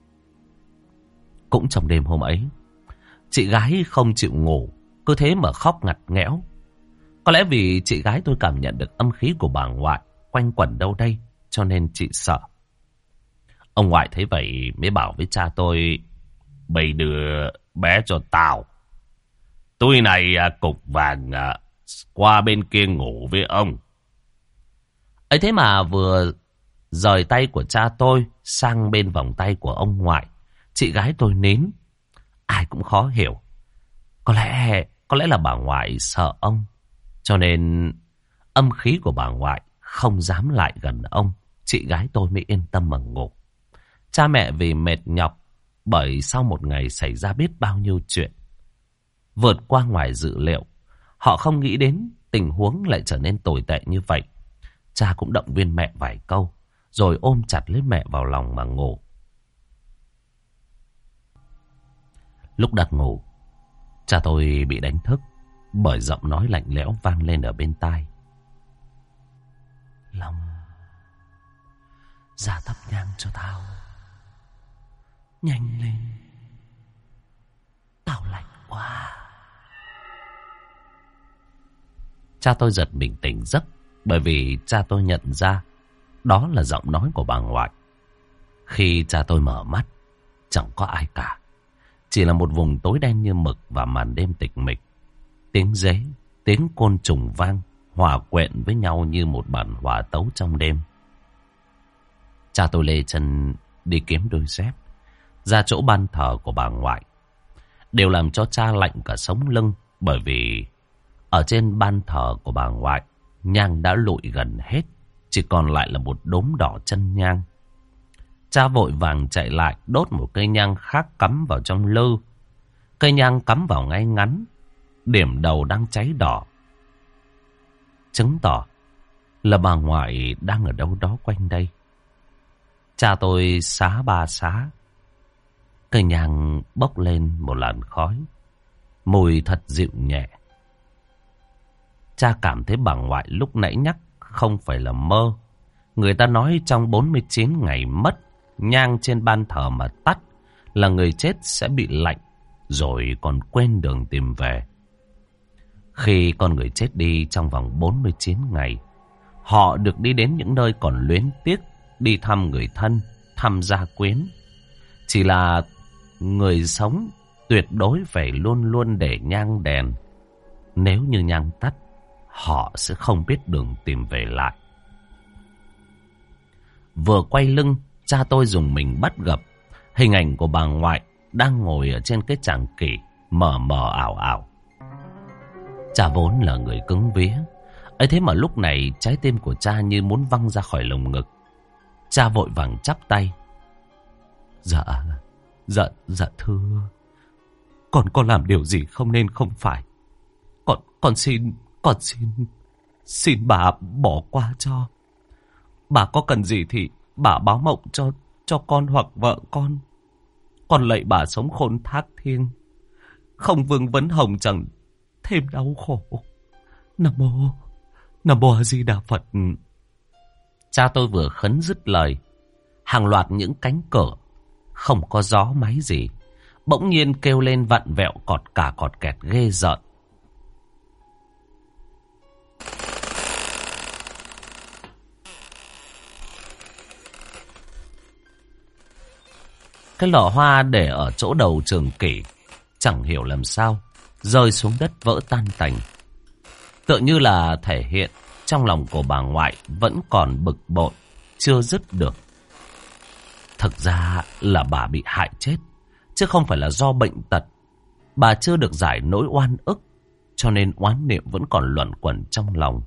Cũng trong đêm hôm ấy, chị gái không chịu ngủ, cứ thế mà khóc ngặt nghẽo. Có lẽ vì chị gái tôi cảm nhận được âm khí của bà ngoại quanh quẩn đâu đây, cho nên chị sợ. Ông ngoại thấy vậy mới bảo với cha tôi: "Bày đưa bé cho tao. Tôi này cục vàng qua bên kia ngủ với ông." Ấy thế mà vừa rời tay của cha tôi sang bên vòng tay của ông ngoại, chị gái tôi nín. Ai cũng khó hiểu. Có lẽ là bà ngoại sợ ông, cho nên âm khí của bà ngoại không dám lại gần ông. Chị gái tôi mới yên tâm mà ngủ. Cha mẹ vì mệt nhọc, bởi sau một ngày xảy ra biết bao nhiêu chuyện, vượt qua ngoài dự liệu. Họ không nghĩ đến tình huống lại trở nên tồi tệ như vậy. Cha cũng động viên mẹ vài câu, rồi ôm chặt lấy mẹ vào lòng mà ngủ. Lúc đặt ngủ, cha tôi bị đánh thức bởi giọng nói lạnh lẽo vang lên ở bên tai. Long, ra thắp nhang cho tao. Nhanh lên, tao lạnh quá. Cha tôi giật mình tỉnh giấc bởi vì cha tôi nhận ra đó là giọng nói của bà ngoại. Khi cha tôi mở mắt, chẳng có ai cả. Chỉ là một vùng tối đen như mực và màn đêm tịch mịch. Tiếng dế, tiếng côn trùng vang, hòa quyện với nhau như một bản hòa tấu trong đêm. Cha tôi lê chân đi kiếm đôi dép, ra chỗ ban thờ của bà ngoại. Điều làm cho cha lạnh cả sống lưng, bởi vì ở trên ban thờ của bà ngoại, nhang đã lụi gần hết, chỉ còn lại là một đốm đỏ chân nhang. Cha vội vàng chạy lại đốt một cây nhang khác cắm vào trong lư. Cây nhang cắm vào ngay ngắn, điểm đầu đang cháy đỏ, chứng tỏ là bà ngoại đang ở đâu đó quanh đây. Cha tôi xá ba xá, cây nhang bốc lên một làn khói, mùi thật dịu nhẹ. Cha cảm thấy bà ngoại lúc nãy nhắc không phải là mơ. Người ta nói trong 49 ngày mất, nhang trên ban thờ mà tắt là người chết sẽ bị lạnh, rồi còn quên đường tìm về. Khi con người chết đi trong vòng 49 ngày, họ được đi đến những nơi còn luyến tiếc, đi thăm người thân, thăm gia quyến. Chỉ là người sống tuyệt đối phải luôn luôn để nhang đèn. Nếu như nhang tắt, họ sẽ không biết đường tìm về lại. Vừa quay lưng, cha tôi dùng mình bắt gặp hình ảnh của bà ngoại đang ngồi ở trên cái chàng kỷ, mờ mờ ảo ảo. Cha vốn là người cứng vía, ấy thế mà lúc này trái tim của cha như muốn văng ra khỏi lồng ngực. Cha vội vàng chắp tay. Dạ thưa, con có làm điều gì không nên không phải. Con xin bà bỏ qua cho. Bà có cần gì thì bà báo mộng cho con hoặc vợ con. Con lạy bà sống khôn thác thiêng, không vương vấn hồng trần thêm đau khổ. Nam mô A Di Đà Phật. Cha tôi vừa khấn dứt lời, hàng loạt những cánh cửa không có gió máy gì bỗng nhiên kêu lên vặn vẹo cọt kẹt ghê rợn. Cái lọ hoa để ở chỗ đầu trường kỷ chẳng hiểu làm sao rơi xuống đất vỡ tan tành. Tựa như là thể hiện trong lòng của bà ngoại vẫn còn bực bội, chưa dứt được. Thực ra là bà bị hại chết, chứ không phải là do bệnh tật. Bà chưa được giải nỗi oan ức, cho nên oán niệm vẫn còn luẩn quẩn trong lòng.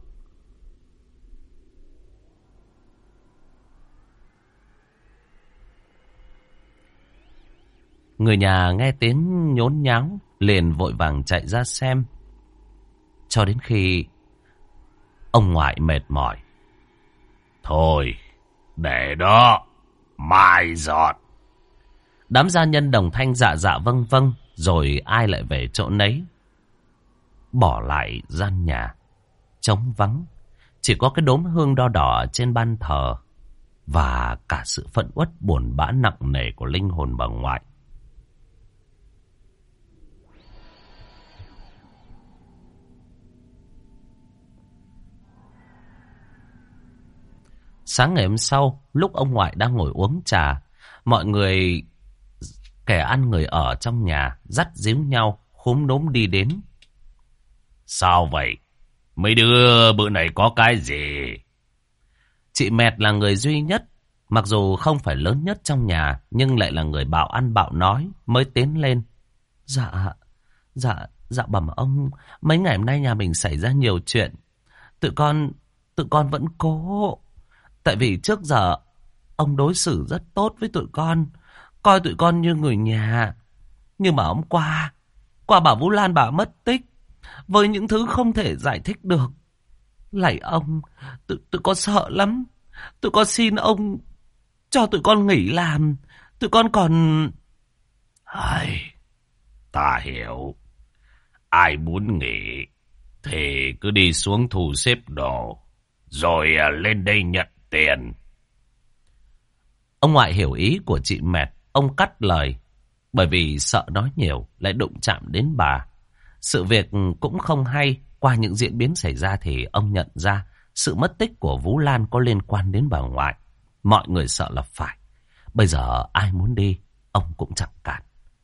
Người nhà nghe tiếng nhốn nháo liền vội vàng chạy ra xem. Cho đến khi ông ngoại mệt mỏi. Thôi, để đó, mai dọn. Đám gia nhân đồng thanh dạ vâng vâng, rồi ai lại về chỗ nấy. Bỏ lại gian nhà trống vắng, chỉ có cái đốm hương đo đỏ trên ban thờ và cả sự phẫn uất buồn bã nặng nề của linh hồn bà ngoại. Sáng ngày hôm sau, lúc ông ngoại đang ngồi uống trà, mọi người, kẻ ăn người ở trong nhà, dắt díu nhau, khúm núm đi đến. Sao vậy? Mấy đứa bữa này có cái gì? Chị Mẹt là người duy nhất, mặc dù không phải lớn nhất trong nhà, nhưng lại là người bảo ăn bảo nói, mới tiến lên. Dạ bẩm ông, mấy ngày hôm nay nhà mình xảy ra nhiều chuyện. Tụi con vẫn cố. Tại vì trước giờ ông đối xử rất tốt với tụi con, coi tụi con như người nhà. Nhưng mà hôm qua bà Vũ Lan bà mất tích với những thứ không thể giải thích được. Lạy ông, tụi con sợ lắm. Tụi con xin ông cho tụi con nghỉ làm. Tụi con còn... Ta hiểu. Ai muốn nghỉ thì cứ đi xuống thu xếp đồ, rồi lên đây nhận tiền. Ông ngoại hiểu ý của chị Mẹt, ông cắt lời, bởi vì sợ nói nhiều lại đụng chạm đến bà. Sự việc cũng không hay, qua những diễn biến xảy ra thì ông nhận ra sự mất tích của Vũ Lan có liên quan đến bà ngoại. Mọi người sợ là phải. Bây giờ ai muốn đi, ông cũng chẳng cản.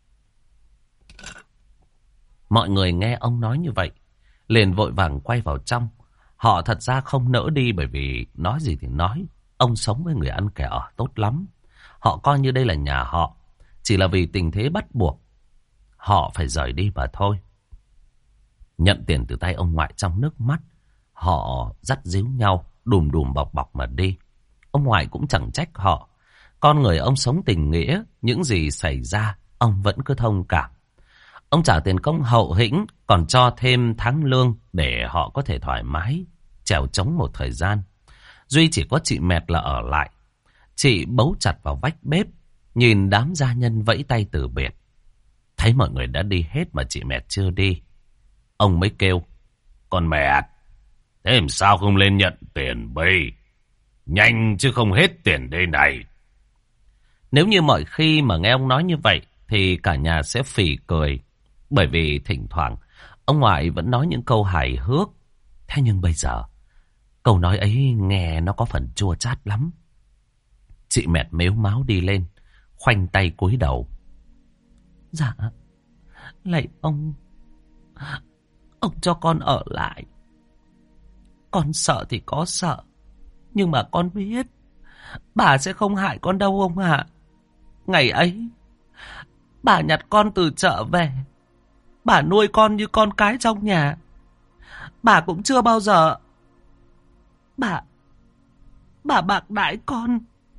Mọi người nghe ông nói như vậy, liền vội vàng quay vào trong. Họ thật ra không nỡ đi, bởi vì nói gì thì nói, ông sống với người ăn kẻ ở tốt lắm. Họ coi như đây là nhà họ, chỉ là vì tình thế bắt buộc họ phải rời đi mà thôi. Nhận tiền từ tay ông ngoại trong nước mắt, họ dắt díu nhau, đùm đùm bọc bọc mà đi. Ông ngoại cũng chẳng trách họ. Con người ông sống tình nghĩa, những gì xảy ra ông vẫn cứ thông cảm. Ông trả tiền công hậu hĩnh, còn cho thêm tháng lương để họ có thể thoải mái chèo chống một thời gian. Duy chỉ có chị Mẹt là ở lại. Chị bấu chặt vào vách bếp, nhìn đám gia nhân vẫy tay từ biệt. Thấy mọi người đã đi hết mà chị Mẹt chưa đi, ông mới kêu: Con Mẹt, thế làm sao không lên nhận tiền bây? Nhanh chứ không hết tiền đây này. Nếu như mọi khi mà nghe ông nói như vậy thì cả nhà sẽ phì cười. Bởi vì thỉnh thoảng ông ngoại vẫn nói những câu hài hước. Thế nhưng bây giờ câu nói ấy nghe nó có phần chua chát lắm. Chị Mẹt mếu máo đi lên, khoanh tay cúi đầu. Dạ, lạy ông cho con ở lại. Con sợ thì có sợ, nhưng mà con biết bà sẽ không hại con đâu ông ạ. Ngày ấy bà nhặt con từ chợ về, bà nuôi con như con cái trong nhà. Bà cũng chưa bao giờ bà bạc đãi con.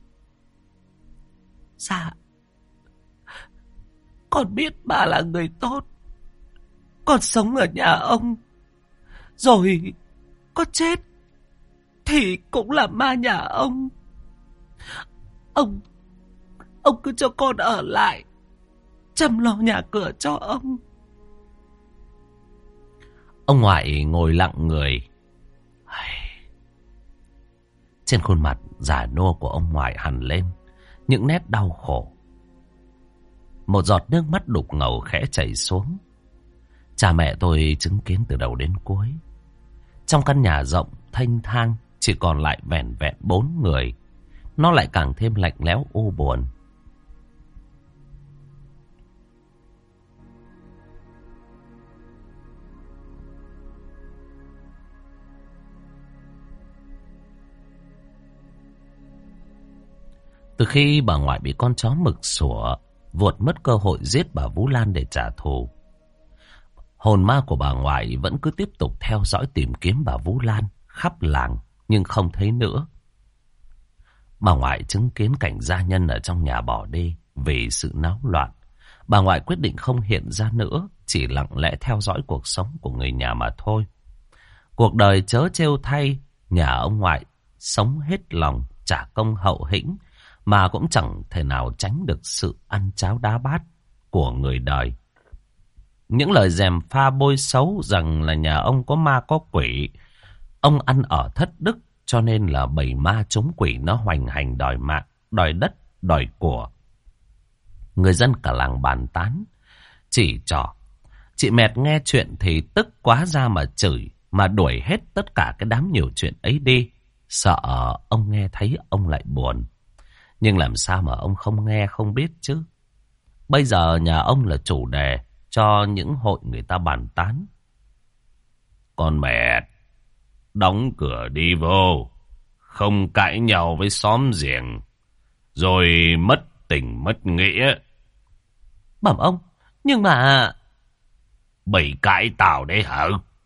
Dạ, con biết bà là người tốt. Con sống ở nhà ông, rồi có chết thì cũng là ma nhà ông. Ông cứ cho con ở lại, chăm lo nhà cửa cho ông. Ông ngoại ngồi lặng người. Trên khuôn mặt già nua của ông ngoại hằn lên những nét đau khổ. Một giọt nước mắt đục ngầu khẽ chảy xuống. Cha mẹ tôi chứng kiến từ đầu đến cuối. Trong căn nhà rộng thênh thang chỉ còn lại vẻn vẹn 4 người. Nó lại càng thêm lạnh lẽo u buồn. Từ khi bà ngoại bị con chó mực sủa vuột mất cơ hội giết bà Vũ Lan để trả thù, hồn ma của bà ngoại vẫn cứ tiếp tục theo dõi tìm kiếm bà Vũ Lan khắp làng, nhưng không thấy nữa. Bà ngoại chứng kiến cảnh gia nhân ở trong nhà bỏ đi vì sự náo loạn. Bà ngoại quyết định không hiện ra nữa, chỉ lặng lẽ theo dõi cuộc sống của người nhà mà thôi. Cuộc đời trớ trêu thay, nhà ông ngoại sống hết lòng trả công hậu hĩnh, mà cũng chẳng thể nào tránh được sự ăn cháo đá bát của người đời. Những lời gièm pha bôi xấu rằng là nhà ông có ma có quỷ, ông ăn ở thất đức, cho nên là bầy ma chống quỷ nó hoành hành đòi mạng, đòi đất, đòi của. Người dân cả làng bàn tán, chỉ trỏ. Chị Mẹt nghe chuyện thì tức quá ra mà chửi, mà đuổi hết tất cả cái đám nhiều chuyện ấy đi. Sợ ông nghe thấy ông lại buồn. Nhưng làm sao mà ông không nghe không biết chứ. Bây giờ nhà ông là chủ đề cho những hội người ta bàn tán. Con Mẹt, đóng cửa đi vô, không cãi nhau với xóm giềng, rồi mất tình mất nghĩa. Bẩm ông, nhưng mà... Bày cãi tao đấy hả?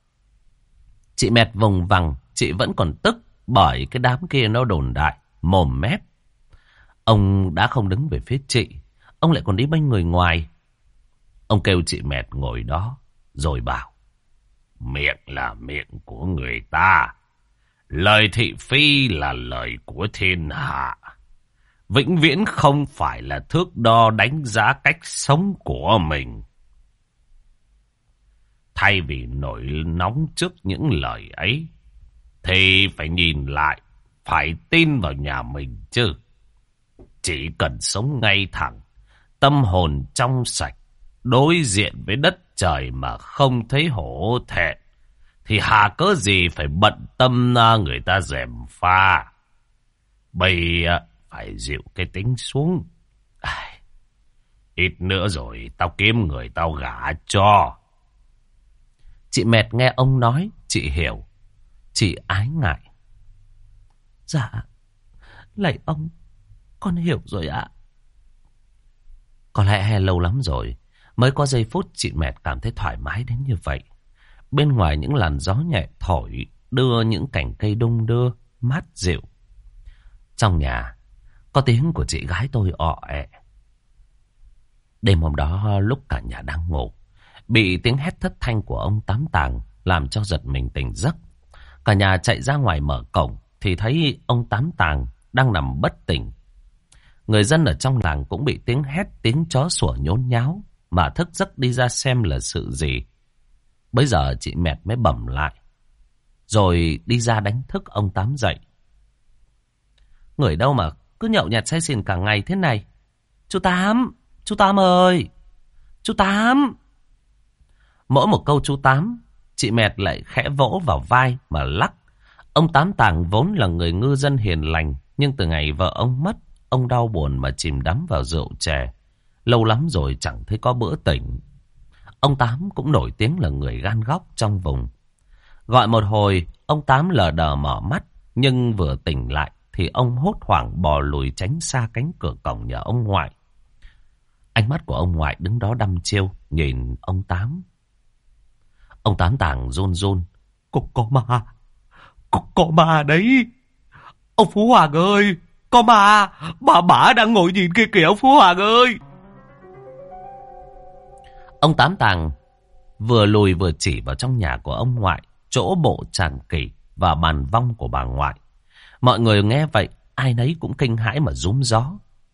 Chị Mẹt vùng vằng, chị vẫn còn tức bởi cái đám kia nó đồn đại, mồm mép. Ông đã không đứng về phía chị, ông lại còn đi bên người ngoài. Ông kêu chị Mẹt ngồi đó, rồi bảo: Miệng là miệng của người ta, lời thị phi là lời của thiên hạ. Vĩnh viễn không phải là thước đo đánh giá cách sống của mình. Thay vì nổi nóng trước những lời ấy, thì phải nhìn lại, phải tin vào nhà mình chứ. Chỉ cần sống ngay thẳng, tâm hồn trong sạch, đối diện với đất trời mà không thấy hổ thẹn, thì hà cớ gì phải bận tâm người ta gièm pha. Bây phải dịu cái tính xuống. Ít nữa rồi tao kiếm người tao gả cho. Chị Mẹt nghe ông nói, chị hiểu. Chị ái ngại. Dạ, lạy ông, con hiểu rồi ạ. Có lẽ lâu lắm rồi mới có giây phút chị Mẹt cảm thấy thoải mái đến như vậy. Bên ngoài những làn gió nhẹ thổi đưa những cành cây đung đưa mát dịu. Trong nhà có tiếng của chị gái tôi ọ ẹ. Đêm hôm đó lúc cả nhà đang ngủ, bị tiếng hét thất thanh của ông Tám Tàng làm cho giật mình tỉnh giấc. Cả nhà chạy ra ngoài mở cổng thì thấy ông Tám Tàng đang nằm bất tỉnh. Người dân ở trong làng cũng bị tiếng hét, tiếng chó sủa nhốn nháo mà thức giấc đi ra xem là sự gì. Bây giờ chị Mẹt mới bẩm lại, rồi đi ra đánh thức ông Tám dậy. Người đâu mà cứ nhậu nhẹt say xỉn cả ngày thế này? Chú Tám ơi, chú Tám. Mỗi một câu chú Tám, chị Mẹt lại khẽ vỗ vào vai mà lắc. Ông Tám Tàng vốn là người ngư dân hiền lành, nhưng từ ngày vợ ông mất, ông đau buồn mà chìm đắm vào rượu chè. Lâu lắm rồi chẳng thấy có bữa tỉnh. Ông Tám cũng nổi tiếng là người gan góc trong vùng. Gọi một hồi, ông Tám lờ đờ mở mắt, nhưng vừa tỉnh lại thì ông hốt hoảng bò lùi tránh xa cánh cửa cổng nhà ông ngoại. Ánh mắt của ông ngoại đứng đó đăm chiêu nhìn ông Tám. Ông Tám Tàng run run. Có ma đấy. Ông Phú Hoàng ơi, có ma. Bà đang ngồi nhìn kia kìa ông Phú Hoàng ơi. Ông Tám Tàng vừa lùi vừa chỉ vào trong nhà của ông ngoại, chỗ bộ tràn kỷ và bàn vong của bà ngoại. Mọi người nghe vậy, ai nấy cũng kinh hãi mà rúm gió.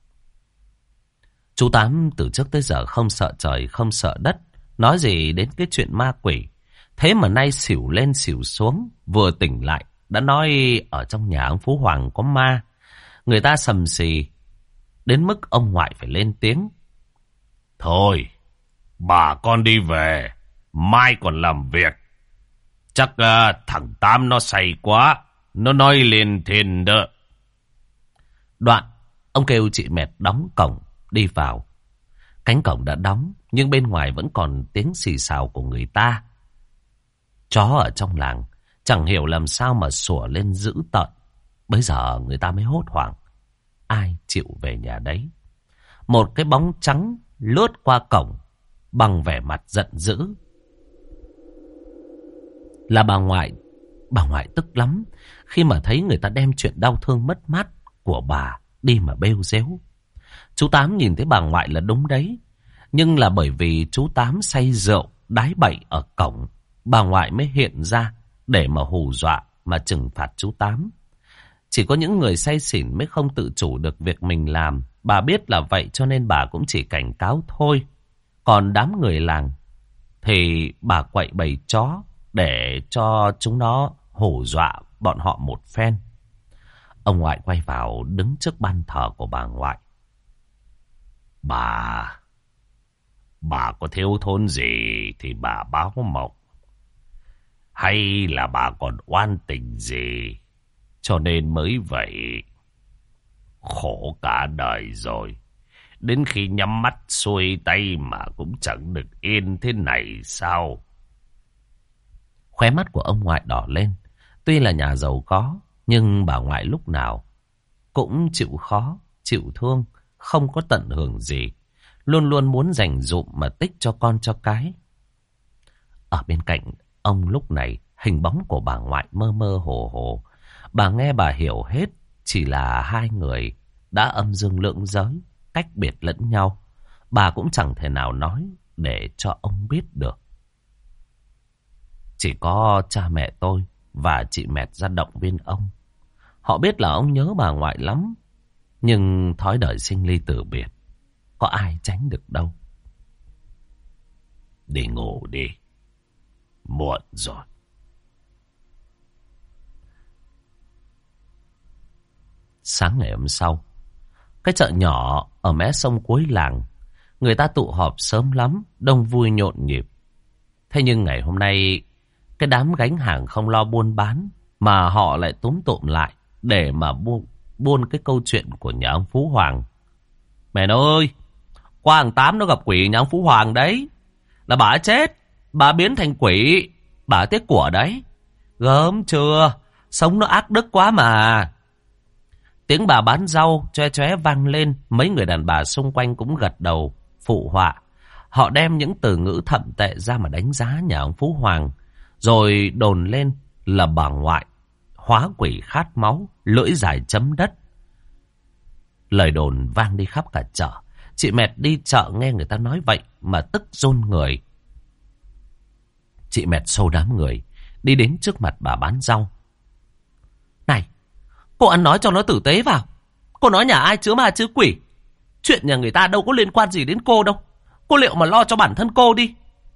Chú Tám từ trước tới giờ không sợ trời, không sợ đất, nói gì đến cái chuyện ma quỷ. Thế mà nay xỉu lên xỉu xuống, vừa tỉnh lại đã nói ở trong nhà ông Phú Hoàng có ma. Người ta sầm xì đến mức ông ngoại phải lên tiếng. Thôi, bà con đi về, mai còn làm việc. Chắc thằng Tám nó say quá, nó nói lên thiên đó. Đoạn, ông kêu chị Mẹt đóng cổng, đi vào. Cánh cổng đã đóng, nhưng bên ngoài vẫn còn tiếng xì xào của người ta. Chó ở trong làng chẳng hiểu làm sao mà sủa lên dữ tợn. Bây giờ người ta mới hốt hoảng. Ai chịu về nhà đấy? Một cái bóng trắng lướt qua cổng bằng vẻ mặt giận dữ. Là bà ngoại. Bà ngoại tức lắm khi mà thấy người ta đem chuyện đau thương mất mát của bà đi mà bêu rếu. Chú Tám nhìn thấy bà ngoại là đúng đấy, nhưng là bởi vì chú Tám say rượu đái bậy ở cổng, bà ngoại mới hiện ra để mà hù dọa mà trừng phạt chú Tám. Chỉ có những người say xỉn mới không tự chủ được việc mình làm. Bà biết là vậy cho nên bà cũng chỉ cảnh cáo thôi. Còn đám người làng thì bà quậy bầy chó để cho chúng nó hù dọa bọn họ một phen. Ông ngoại quay vào đứng trước ban thờ của bà ngoại. Bà có thiếu thốn gì thì bà báo mộng. Hay là bà còn oan tình gì cho nên mới vậy? Khổ cả đời rồi, đến khi nhắm mắt xuôi tay mà cũng chẳng được yên thế này sao? Khóe mắt của ông ngoại đỏ lên. Tuy là nhà giàu có, nhưng bà ngoại lúc nào cũng chịu khó, chịu thương, không có tận hưởng gì. Luôn luôn muốn dành dụm mà tích cho con cho cái. Ở bên cạnh ông lúc này, hình bóng của bà ngoại mơ mơ hồ hồ. Bà nghe bà hiểu hết, chỉ là hai người đã âm dương lượng giới, cách biệt lẫn nhau. Bà cũng chẳng thể nào nói để cho ông biết được. Chỉ có cha mẹ tôi và chị Mẹt ra động viên ông. Họ biết là ông nhớ bà ngoại lắm, nhưng thói đời sinh ly tử biệt, có ai tránh được đâu. Đi ngủ đi. Muộn rồi. Sáng ngày hôm sau, cái chợ nhỏ ở mé sông cuối làng, người ta tụ họp sớm lắm, đông vui nhộn nhịp. Thế nhưng ngày hôm nay, cái đám gánh hàng không lo buôn bán, mà họ lại túm tụm lại để mà buôn cái câu chuyện của nhà ông Phú Hoàng. Mẹ ơi, qua hàng 8 nó gặp quỷ nhà ông Phú Hoàng đấy. Là bà chết, bà biến thành quỷ, bà tiếc của đấy. Gớm chưa, sống nó ác đức quá mà. Tiếng bà bán rau choe choé vang lên, mấy người đàn bà xung quanh cũng gật đầu, phụ họa. Họ đem những từ ngữ thậm tệ ra mà đánh giá nhà ông Phú Hoàng, rồi đồn lên là bà ngoại, hóa quỷ khát máu, lưỡi dài chấm đất. Lời đồn vang đi khắp cả chợ. Chị Mẹt đi chợ nghe người ta nói vậy mà tức run người. Chị Mẹt xô đám người, đi đến trước mặt bà bán rau. Này, cô ăn nói cho nó tử tế vào. Cô nói nhà ai chứa ma chứa quỷ. Chuyện nhà người ta đâu có liên quan gì đến cô đâu. Cô liệu mà lo cho bản thân cô đi.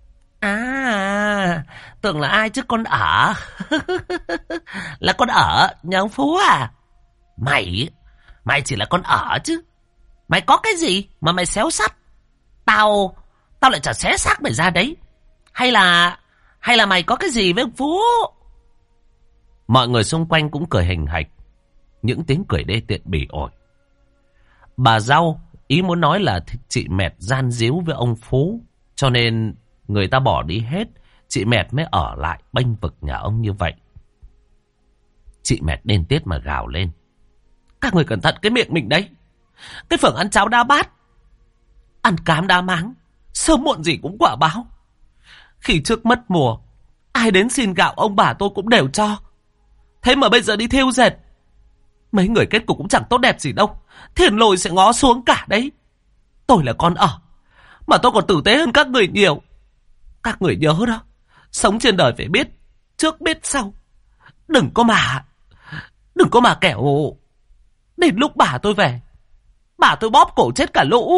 À, tưởng là ai chứ con ở. Là con ở nhà ông Phú à? Mày chỉ là con ở chứ. Mày có cái gì mà mày xéo sắt? Tao lại chả xé xác mày ra đấy. Hay là mày có cái gì với ông Phú? Mọi người xung quanh cũng cười hình hạch. Những tiếng cười đê tiện bỉ ổi. Bà Rau ý muốn nói là chị Mẹt gian díu với ông Phú, cho nên người ta bỏ đi hết. Chị Mẹt mới ở lại bênh vực nhà ông như vậy. Chị Mẹt điên tiết mà gào lên. Các người cẩn thận cái miệng mình đấy. Cái phường ăn cháo đa bát, ăn cám đa máng, sớm muộn gì cũng quả báo. Khi trước mất mùa, ai đến xin gạo ông bà tôi cũng đều cho. Thế mà bây giờ đi thêu dệt, mấy người kết cục cũng chẳng tốt đẹp gì đâu. Thiên lôi sẽ ngó xuống cả đấy. Tôi là con ở, mà tôi còn tử tế hơn các người nhiều. Các người nhớ đó, sống trên đời phải biết trước biết sau. Đừng có mà kẻo đến lúc bà tôi về, bà tôi bóp cổ chết cả lũ.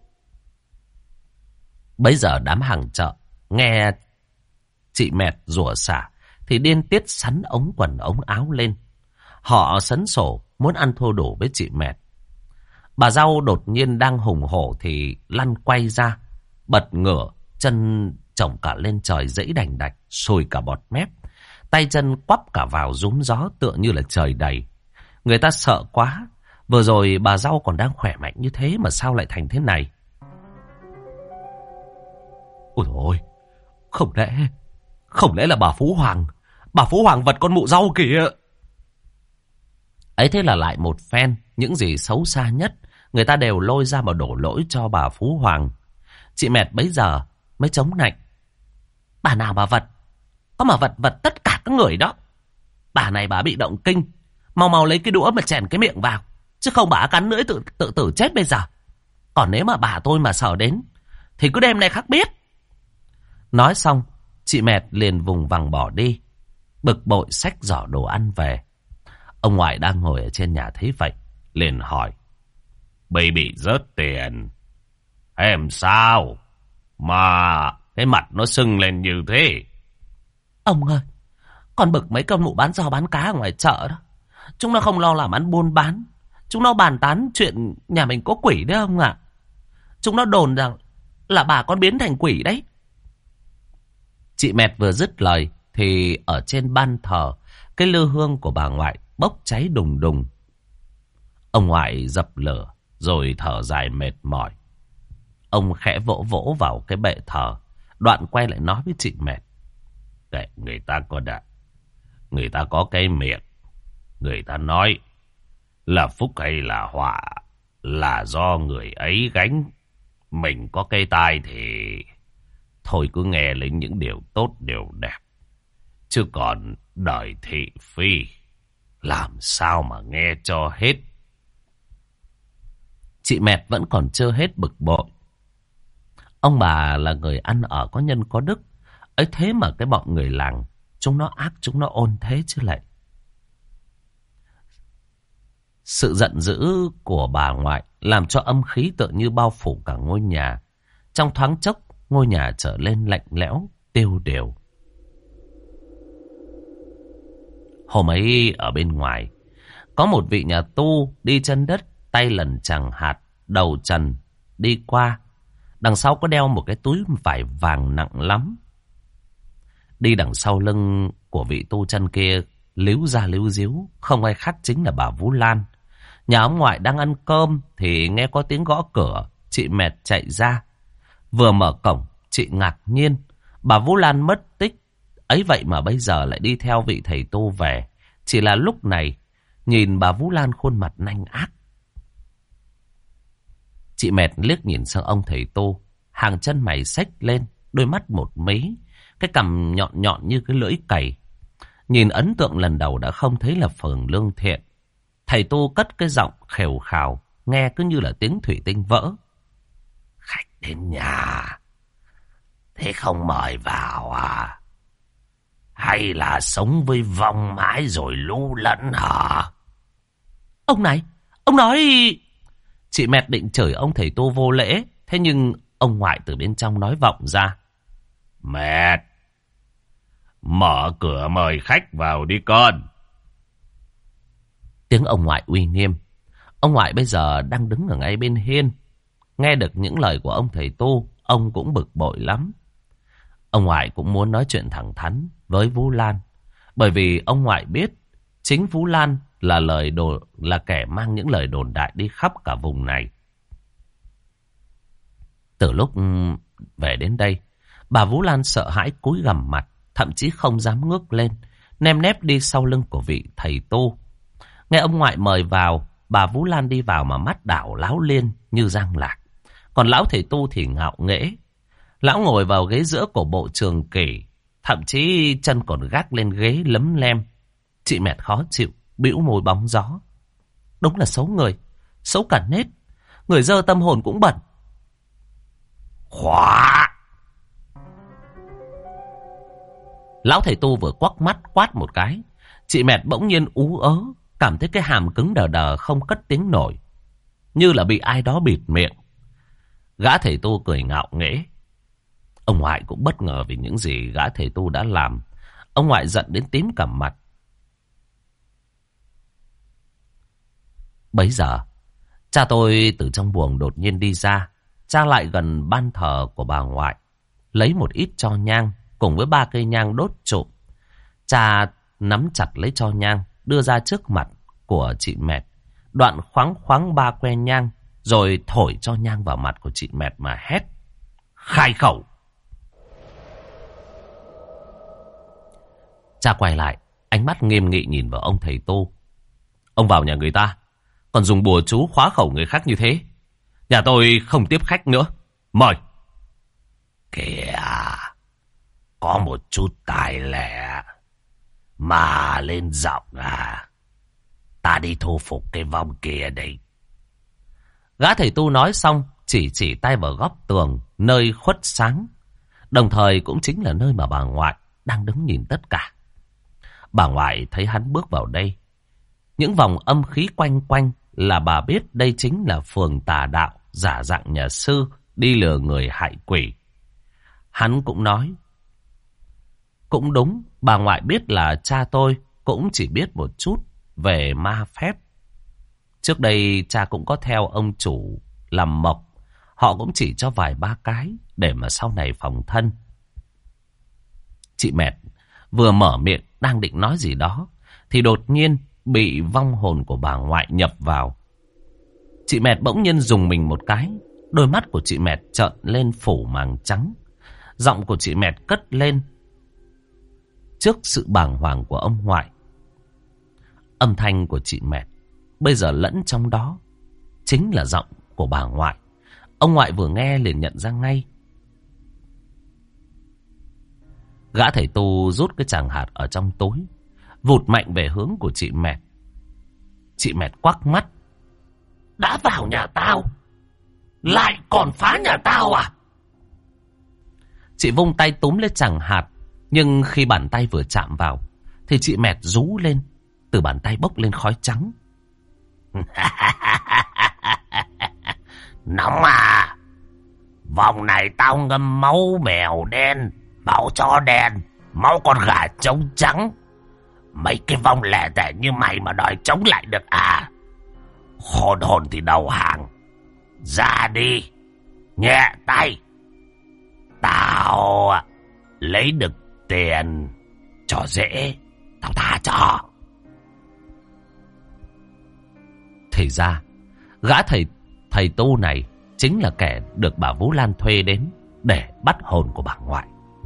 Bấy giờ đám hàng chợ nghe chị Mẹt rủa xả thì điên tiết sắn ống quần ống áo lên. Họ sấn sổ muốn ăn thua đủ với chị Mẹt. Bà Rau đột nhiên đang hùng hổ thì lăn quay ra, bật ngửa, chân chổng cả lên trời dẫy đành đạch, sôi cả bọt mép. Tay chân quắp cả vào rúm gió tựa như là trời đầy. Người ta sợ quá. Vừa rồi bà Rau còn đang khỏe mạnh như thế mà sao lại thành thế này? Ôi dồi ôi, không lẽ là bà Phú Hoàng vật con mụ Rau kìa. Ấy thế là lại một phen, những gì xấu xa nhất người ta đều lôi ra mà đổ lỗi cho bà Phú Hoàng. Chị Mẹt bấy giờ mới chống nạnh. Bà nào mà vật? Có mà vật tất cả các người đó. Bà này bà bị động kinh, mau lấy cái đũa mà chèn cái miệng vào, chứ không bà cắn lưỡi tự tử chết bây giờ. Còn nếu mà bà tôi mà sợ đến thì cứ đêm nay khắc biết. Nói xong, chị Mẹt liền vùng vằng bỏ đi, bực bội xách giỏ đồ ăn về. Ông ngoại đang ngồi ở trên nhà thấy vậy, liền hỏi. Bây bị rớt tiền. Em sao mà cái mặt nó sưng lên như thế? Ông ơi, con bực mấy con mụ bán rau bán cá ở ngoài chợ đó. Chúng nó không lo làm ăn buôn bán. Chúng nó bàn tán chuyện nhà mình có quỷ đấy ông ạ. Chúng nó đồn rằng là bà con biến thành quỷ đấy. Chị Mẹt vừa dứt lời thì ở trên ban thờ, cái lư hương của bà ngoại bốc cháy đùng đùng. Ông ngoại dập lửa rồi thở dài mệt mỏi. Ông khẽ vỗ vỗ vào cái bệ thờ, đoạn quay lại nói với chị Mẹt. Người ta có cái miệng. Người ta nói là phúc hay là họa là do người ấy gánh. Mình có cái tai thì thôi cứ nghe lấy những điều tốt điều đẹp. Chứ còn đời thị phi làm sao mà nghe cho hết. Chị Mẹt vẫn còn chưa hết bực bội. Ông bà là người ăn ở có nhân có đức, ấy thế mà cái bọn người làng chúng nó ác, chúng nó ôn thế chứ lại. Sự giận dữ của bà ngoại làm cho âm khí tựa như bao phủ cả ngôi nhà. Trong thoáng chốc, ngôi nhà trở lên lạnh lẽo, tiêu điều. Hôm ấy ở bên ngoài, có một vị nhà tu đi chân đất, tay lần chằng hạt, đầu trần, đi qua. Đằng sau có đeo một cái túi vải vàng nặng lắm. Đi đằng sau lưng của vị tu chân kia, líu ra líu díu, không ai khác chính là bà Vũ Lan. Nhà ông ngoại đang ăn cơm thì nghe có tiếng gõ cửa, chị Mẹt chạy ra. Vừa mở cổng, chị ngạc nhiên, bà Vũ Lan mất tích. Ấy vậy mà bây giờ lại đi theo vị thầy tu về. Chỉ là lúc này, nhìn bà Vũ Lan khuôn mặt nanh ác. Chị Mẹt liếc nhìn sang ông thầy tu, hàng chân mày xếch lên, đôi mắt một mí, cái cằm nhọn nhọn như cái lưỡi cày. Nhìn ấn tượng lần đầu đã không thấy là phường lương thiện. Thầy tu cất cái giọng khều khào, nghe cứ như là tiếng thủy tinh vỡ. Khách đến nhà, thế không mời vào à? Hay là sống với vong mãi rồi lu lẫn hả? Ông này, ông nói... Chị Mẹt định chửi ông thầy tu vô lễ, thế nhưng ông ngoại từ bên trong nói vọng ra. Mẹt, mở cửa mời khách vào đi con. Tiếng ông ngoại uy nghiêm. Ông ngoại bây giờ đang đứng ở ngay bên hiên. Nghe được những lời của ông thầy tu, ông cũng bực bội lắm. Ông ngoại cũng muốn nói chuyện thẳng thắn với Vũ Lan. Bởi vì ông ngoại biết chính Vũ Lan là kẻ mang những lời đồn đại đi khắp cả vùng này. Từ lúc về đến đây, bà Vũ Lan sợ hãi cúi gằm mặt, thậm chí không dám ngước lên, ném nép đi sau lưng của vị thầy tu. Nghe ông ngoại mời vào, bà Vũ Lan đi vào mà mắt đảo láo liên như giang lạc. Còn lão thầy tu thì ngạo nghễ. Lão ngồi vào ghế giữa của bộ trường kỷ, thậm chí chân còn gác lên ghế lấm lem. Chị Mẹt khó chịu, bĩu môi bóng gió. Đúng là xấu người, xấu cả nết. Người dơ tâm hồn cũng bẩn. Khóa! Lão thầy tu vừa quắc mắt quát một cái, chị Mẹt bỗng nhiên ú ớ, cảm thấy cái hàm cứng đờ đờ không cất tiếng nổi, như là bị ai đó bịt miệng. Gã thầy tu cười ngạo nghễ. Ông ngoại cũng bất ngờ vì những gì gã thầy tu đã làm. Ông ngoại giận đến tím cả mặt. Bấy giờ, cha tôi từ trong buồng đột nhiên đi ra. Cha lại gần ban thờ của bà ngoại, lấy một ít tro nhang cùng với 3 cây nhang đốt trụm. Cha nắm chặt lấy tro nhang, đưa ra trước mặt của chị Mẹt, đoạn khoáng khoáng 3 que nhang, rồi thổi cho nhang vào mặt của chị Mẹt mà hét: khai khẩu! Cha quay lại, ánh mắt nghiêm nghị nhìn vào ông thầy tu. Ông vào nhà người ta, còn dùng bùa chú khóa khẩu người khác như thế. Nhà tôi không tiếp khách nữa. Mời! Kìa, có một chút tài lẻ mà lên giọng à. Ta đi thu phục cái vong kia đây. Gã thầy tu nói xong, chỉ tay vào góc tường, nơi khuất sáng. Đồng thời cũng chính là nơi mà bà ngoại đang đứng nhìn tất cả. Bà ngoại thấy hắn bước vào đây. Những vòng âm khí quanh quanh là bà biết đây chính là phường tà đạo, giả dạng nhà sư, đi lừa người hại quỷ. Hắn cũng nói. Cũng đúng, bà ngoại biết là cha tôi cũng chỉ biết một chút về ma phép. Trước đây cha cũng có theo ông chủ làm mộc. Họ cũng chỉ cho vài 3 cái để mà sau này phòng thân. Chị Mẹt vừa mở miệng đang định nói gì đó thì đột nhiên bị vong hồn của bà ngoại nhập vào. Chị Mẹt bỗng nhiên dùng mình một cái. Đôi mắt của chị Mẹt trợn lên phủ màng trắng. Giọng của chị Mẹt cất lên trước sự bàng hoàng của ông ngoại. Âm thanh của chị Mẹt bây giờ lẫn trong đó chính là giọng của bà ngoại. Ông ngoại vừa nghe liền nhận ra ngay. Gã thầy tu rút cái tràng hạt ở trong túi, vụt mạnh về hướng của chị Mẹt. Chị Mẹt quắc mắt. Đã vào nhà tao, lại còn phá nhà tao à? Chị vung tay túm lấy tràng hạt, nhưng khi bàn tay vừa chạm vào thì chị Mẹt rú lên. Từ bàn tay bốc lên khói trắng. Nóng à? Vòng này tao ngâm máu mèo đen, máu chó đen, máu con gà trống trắng, Mấy cái vong lẻ tẻ như mày mà đòi chống lại được à? Hồn hồn thì đầu hàng. Ra đi. Nhẹ tay. Tao lấy được tiền cho dễ. Tao tha cho. Thì ra, gã thầy tu này chính là kẻ được bà Vũ Lan thuê đến để bắt hồn của bà ngoại.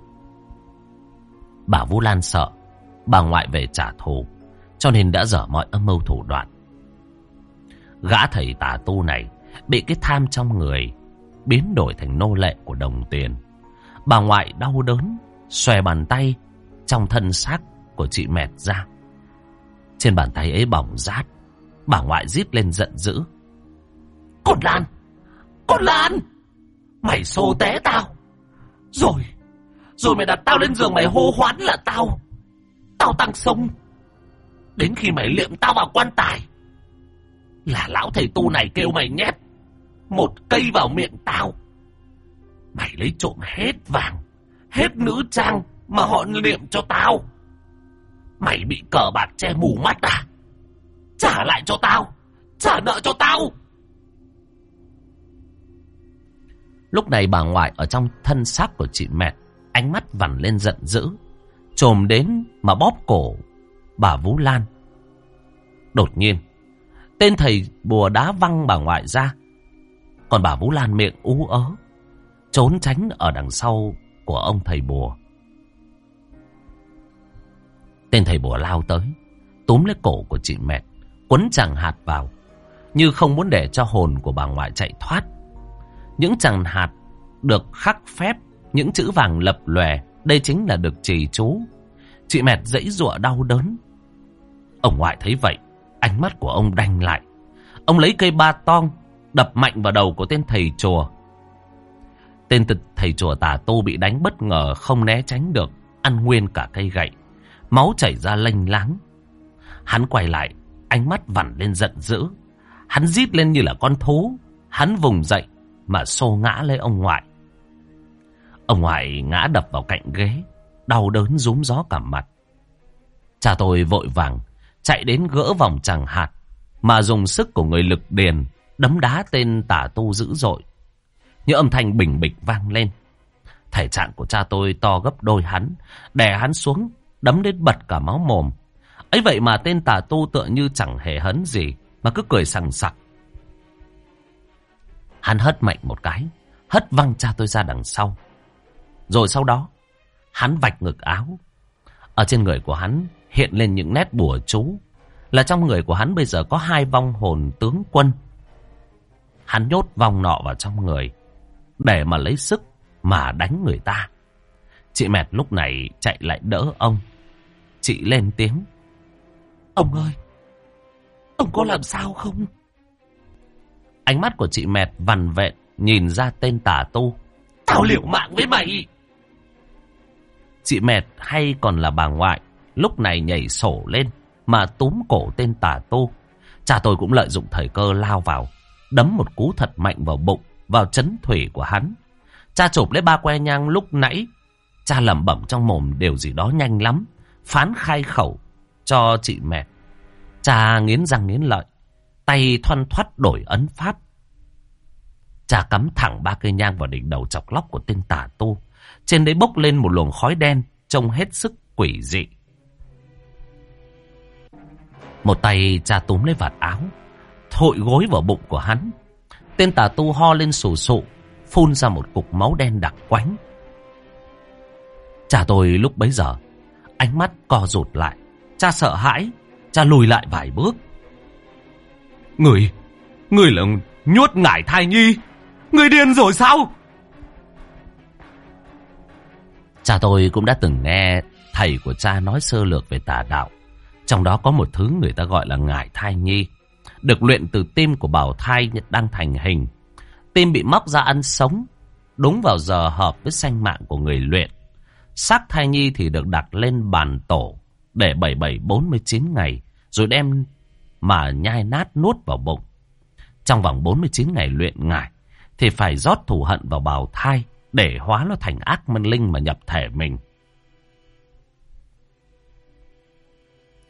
Bà Vũ Lan sợ bà ngoại về trả thù, cho nên đã dở mọi âm mưu thủ đoạn. Gã thầy tà tu này bị cái tham trong người biến đổi thành nô lệ của đồng tiền. Bà ngoại đau đớn, xòe bàn tay trong thân xác của chị Mẹt ra. Trên bàn tay ấy bỏng rát. Bà ngoại rít lên giận dữ. Con Lan! Con Lan! Mày xô té tao! Rồi mày đặt tao lên giường, mày hô hoán là tao tăng sống. Đến khi mày liệm tao vào quan tài, là lão thầy tu này kêu mày nhét một cây vào miệng tao. Mày lấy trộm hết vàng, hết nữ trang mà họ liệm cho tao. Mày bị cờ bạc che mù mắt à? Trả lại cho tao! Trả nợ cho tao! Lúc này bà ngoại ở trong thân xác của chị Mẹt, ánh mắt vằn lên giận dữ, chồm đến mà bóp cổ bà Vũ Lan. Đột nhiên, tên thầy bùa đá văng bà ngoại ra, còn bà Vũ Lan miệng ú ớ, trốn tránh ở đằng sau của ông thầy bùa. Tên thầy bùa lao tới, túm lấy cổ của chị Mẹt, quấn chàng hạt vào, như không muốn để cho hồn của bà ngoại chạy thoát. Những chàng hạt được khắc phép, những chữ vàng lập lòe, đây chính là được trì chú. Chị Mẹt giãy giụa đau đớn. Ông ngoại thấy vậy, ánh mắt của ông đanh lại. Ông lấy cây ba tong đập mạnh vào đầu của tên thầy chùa. Tên thầy chùa tà tu bị đánh bất ngờ, không né tránh được, ăn nguyên cả cây gậy, máu chảy ra lênh láng. Hắn quay lại, ánh mắt vằn lên giận dữ. Hắn rít lên như là con thú. Hắn vùng dậy mà xô ngã lấy ông ngoại. Ông ngoại ngã đập vào cạnh ghế, đau đớn rúm gió cả mặt. Cha tôi vội vàng chạy đến gỡ vòng chằng hạt, mà dùng sức của người lực điền đấm đá tên tà tu dữ dội. Những âm thanh bình bịch vang lên. Thể trạng của cha tôi to gấp đôi hắn, đè hắn xuống, đấm đến bật cả máu mồm. Ấy vậy mà tên tà tu tựa như chẳng hề hấn gì, mà cứ cười sằng sặc. Hắn hất mạnh một cái, hất văng cha tôi ra đằng sau. Rồi sau đó, hắn vạch ngực áo. Ở trên người của hắn hiện lên những nét bùa chú, là trong người của hắn bây giờ có 2 vong hồn tướng quân. Hắn nhốt vong nọ vào trong người, để mà lấy sức mà đánh người ta. Chị Mẹt lúc này chạy lại đỡ ông. Chị lên tiếng. Ông ơi, ông có làm sao không? Ánh mắt của chị Mẹt vằn vện nhìn ra tên tà tu. Tao liều mạng với mày. Chị Mẹt hay còn là bà ngoại lúc này nhảy sổ lên mà túm cổ tên tà tu. Cha tôi cũng lợi dụng thời cơ lao vào, đấm một cú thật mạnh vào bụng, vào chấn thủy của hắn. Cha chụp lấy 3 que nhang lúc nãy. Cha lẩm bẩm trong mồm điều gì đó nhanh lắm, phán khai khẩu cho chị Mẹt. Cha nghiến răng nghiến lợi, tay thoăn thoắt đổi ấn pháp. Cha cắm thẳng 3 cây nhang vào đỉnh đầu chọc lóc của tên tà tu. Trên đấy bốc lên một luồng khói đen trông hết sức quỷ dị. Một tay cha túm lấy vạt áo, thội gối vào bụng của hắn. Tên tà tu ho lên sù sụ, phun ra một cục máu đen đặc quánh. Cha tôi lúc bấy giờ ánh mắt co rụt lại. Cha sợ hãi, cha lùi lại vài bước. Người là nhốt ngải thai nhi. Người điên rồi sao? Cha tôi cũng đã từng nghe thầy của cha nói sơ lược về tà đạo. Trong đó có một thứ người ta gọi là ngải thai nhi, được luyện từ tim của bào thai đang thành hình. Tim bị móc ra ăn sống, đúng vào giờ hợp với sanh mạng của người luyện. Xác thai nhi thì được đặt lên bàn tổ để 49 ngày, rồi đem mà nhai nát nuốt vào bụng. Trong vòng 49 ngày luyện ngải thì phải rót thù hận vào bào thai để hóa nó thành ác mân linh mà nhập thể mình.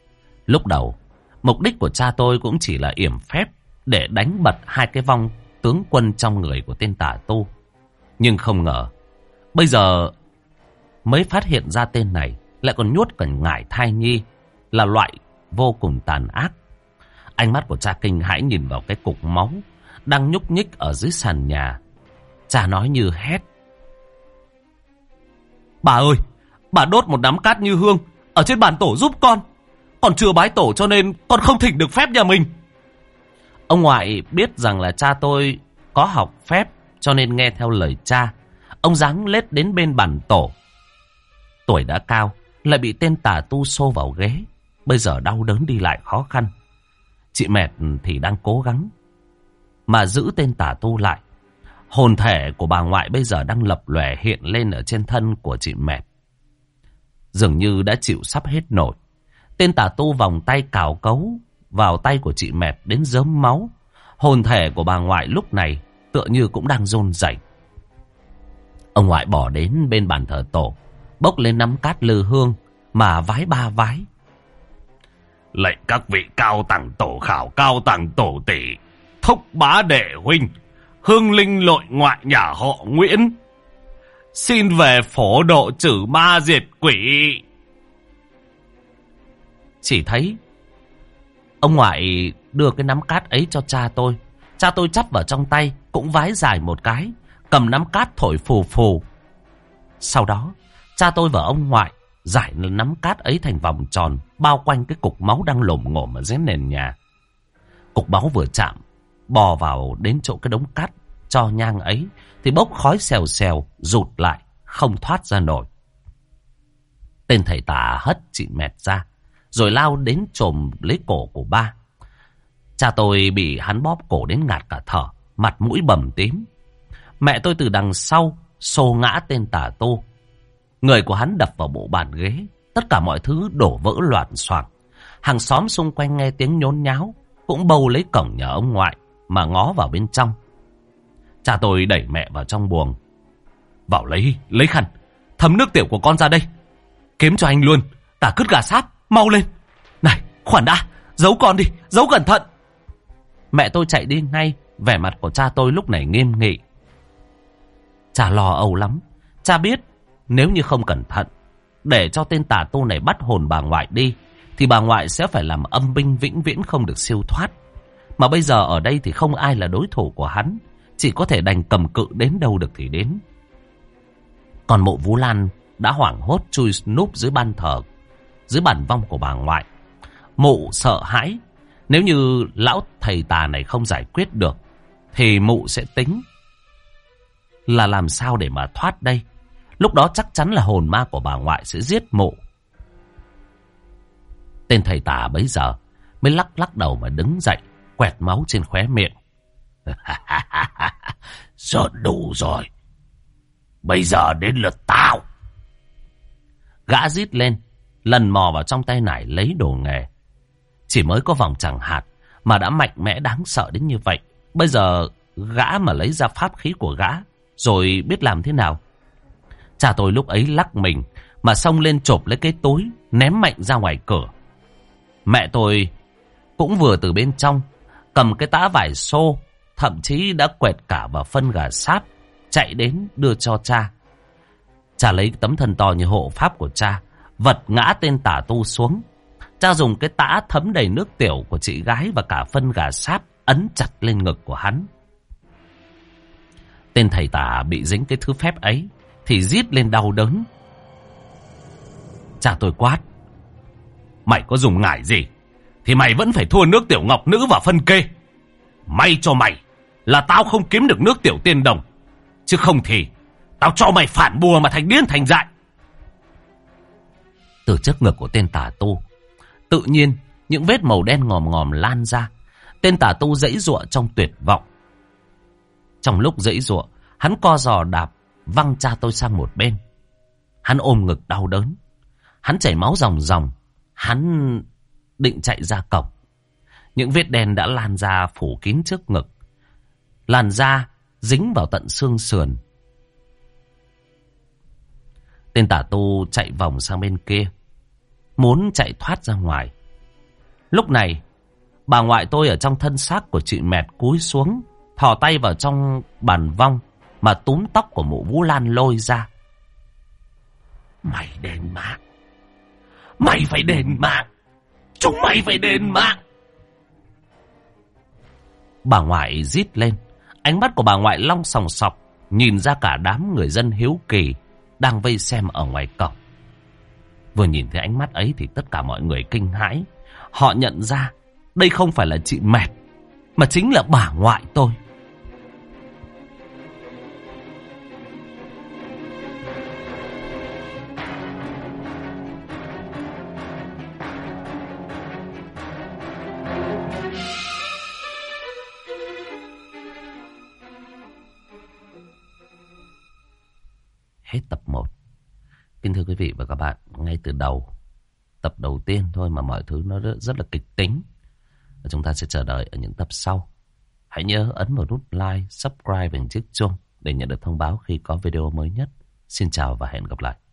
Lúc đầu, mục đích của cha tôi cũng chỉ là yểm phép để đánh bật hai cái vong tướng quân trong người của tên tà tu. Nhưng không ngờ, bây giờ mới phát hiện ra tên này lại còn nhốt cả ngải thai nhi, là loại vô cùng tàn ác. Ánh mắt của cha kinh hãi nhìn vào cái cục máu đang nhúc nhích ở dưới sàn nhà. Cha nói như hét: "Bà ơi, bà đốt một nắm cát như hương ở trên bàn tổ giúp con. Còn chưa bái tổ cho nên con không thỉnh được phép nhà mình." Ông ngoại biết rằng là cha tôi có học phép cho nên nghe theo lời cha. Ông giáng lết đến bên bàn tổ. Tuổi đã cao, lại bị tên tà tu xô vào ghế. Bây giờ đau đớn đi lại khó khăn. Chị Mẹt thì đang cố gắng mà giữ tên tà tu lại. Hồn thể của bà ngoại bây giờ đang lập lòe hiện lên ở trên thân của chị Mẹt. Dường như đã chịu sắp hết nổi. Tên tà tu vòng tay cào cấu vào tay của chị Mẹt đến rớm máu. Hồn thể của bà ngoại lúc này tựa như cũng đang run rẩy. Ông ngoại bỏ đến bên bàn thờ tổ, bốc lên nắm cát lư hương mà vái ba vái: "Lệnh các vị cao tầng tổ khảo, cao tầng tổ tỷ, thúc bá đệ huynh, hương linh nội ngoại nhà họ Nguyễn, xin về phổ độ trừ ma diệt quỷ." Chỉ thấy ông ngoại đưa cái nắm cát ấy cho cha tôi. Cha tôi chắp vào trong tay, cũng vái dài một cái, cầm nắm cát thổi phù phù. Sau đó, cha tôi và ông ngoại giải nắm cát ấy thành vòng tròn, bao quanh cái cục máu đang lồm ngổm ở dưới nền nhà. Cục máu vừa chạm, bò vào đến chỗ cái đống cát cho nhang ấy, thì bốc khói xèo xèo, rụt lại, không thoát ra nổi. Tên thầy tà hất chị Mẹt ra, rồi lao đến chồm lấy cổ của ba. Cha tôi bị hắn bóp cổ đến ngạt cả thở, mặt mũi bầm tím. Mẹ tôi từ đằng sau xô ngã tên tà tu. Người của hắn đập vào bộ bàn ghế, tất cả mọi thứ đổ vỡ loạn xoạc. Hàng xóm xung quanh nghe tiếng nhốn nháo, cũng bâu lấy cổng nhà ông ngoại mà ngó vào bên trong. Cha tôi đẩy mẹ vào trong buồng: "Vào lấy khăn, thấm nước tiểu của con ra đây. Kiếm cho anh luôn, tả cứt gà sáp, mau lên. Này, khoản đã, giấu con đi, giấu cẩn thận." Mẹ tôi chạy đi ngay, vẻ mặt của cha tôi lúc này nghiêm nghị. Cha lo âu lắm. Cha biết nếu như không cẩn thận, để cho tên tà tu này bắt hồn bà ngoại đi, thì bà ngoại sẽ phải làm âm binh vĩnh viễn không được siêu thoát. Mà bây giờ ở đây thì không ai là đối thủ của hắn, chỉ có thể đành cầm cự đến đâu được thì đến. Còn Mộ Vũ Lan đã hoảng hốt chui núp dưới ban thờ, dưới bàn vong của bà ngoại. Mụ sợ hãi, nếu như lão thầy tà này không giải quyết được, thì mụ sẽ tính là làm sao để mà thoát đây. Lúc đó chắc chắn là hồn ma của bà ngoại sẽ giết mụ. Tên thầy tà bấy giờ mới lắc đầu mà đứng dậy, quẹt máu trên khóe miệng. Giỡn đủ rồi, bây giờ đến lượt tao. Gã rít lên, lần mò vào trong tay nải lấy đồ nghề. Chỉ mới có vòng chẳng hạt mà đã mạnh mẽ đáng sợ đến như vậy. Bây giờ gã mà lấy ra pháp khí của gã, rồi biết làm thế nào. Cha tôi lúc ấy lắc mình mà xông lên chộp lấy cái túi, ném mạnh ra ngoài cửa. Mẹ tôi cũng vừa từ bên trong cầm cái tã vải xô, thậm chí đã quẹt cả vào phân gà sáp, chạy đến đưa cho cha. Cha lấy tấm thân to như hộ pháp của cha, vật ngã tên tà tu xuống. Cha dùng cái tã thấm đầy nước tiểu của chị gái và cả phân gà sáp ấn chặt lên ngực của hắn. Tên thầy tà bị dính cái thứ phép ấy thì rít lên đau đớn. Cha tôi quát: "Mày có dùng ngải gì thì mày vẫn phải thua nước tiểu ngọc nữ và phân kê. May cho mày là tao không kiếm được nước tiểu tiên đồng, chứ không thì tao cho mày phản bùa mà thành điên thành dại." Từ trước ngực của tên tà tu, tự nhiên những vết màu đen ngòm ngòm lan ra. Tên tà tu giãy giụa trong tuyệt vọng. Trong lúc giãy giụa, hắn co giò đạp văng cha tôi sang một bên. Hắn ôm ngực đau đớn, hắn chảy máu ròng ròng. Hắn định chạy ra cổng. Những vết đen đã lan ra phủ kín trước ngực, làn da dính vào tận xương sườn. Tên tà tu chạy vòng sang bên kia, muốn chạy thoát ra ngoài. Lúc này, bà ngoại tôi ở trong thân xác của chị Mẹt cúi xuống, thò tay vào trong bàn vong mà túm tóc của mụ Vũ Lan lôi ra. Mày đền mạng. Mày phải đền mạng. Chúng mày phải đền mạng. Bà ngoại rít lên. Ánh mắt của bà ngoại long sòng sọc, nhìn ra cả đám người dân hiếu kỳ đang vây xem ở ngoài cổng. Vừa nhìn thấy ánh mắt ấy thì tất cả mọi người kinh hãi. Họ nhận ra đây không phải là chị Mẹt, mà chính là bà ngoại tôi. Hết tập 1. Kính thưa quý vị và các bạn, ngay từ đầu, tập đầu tiên thôi mà mọi thứ nó rất là kịch tính. Và chúng ta sẽ chờ đợi ở những tập sau. Hãy nhớ ấn vào nút like, subscribe và chiếc chuông để nhận được thông báo khi có video mới nhất. Xin chào và hẹn gặp lại.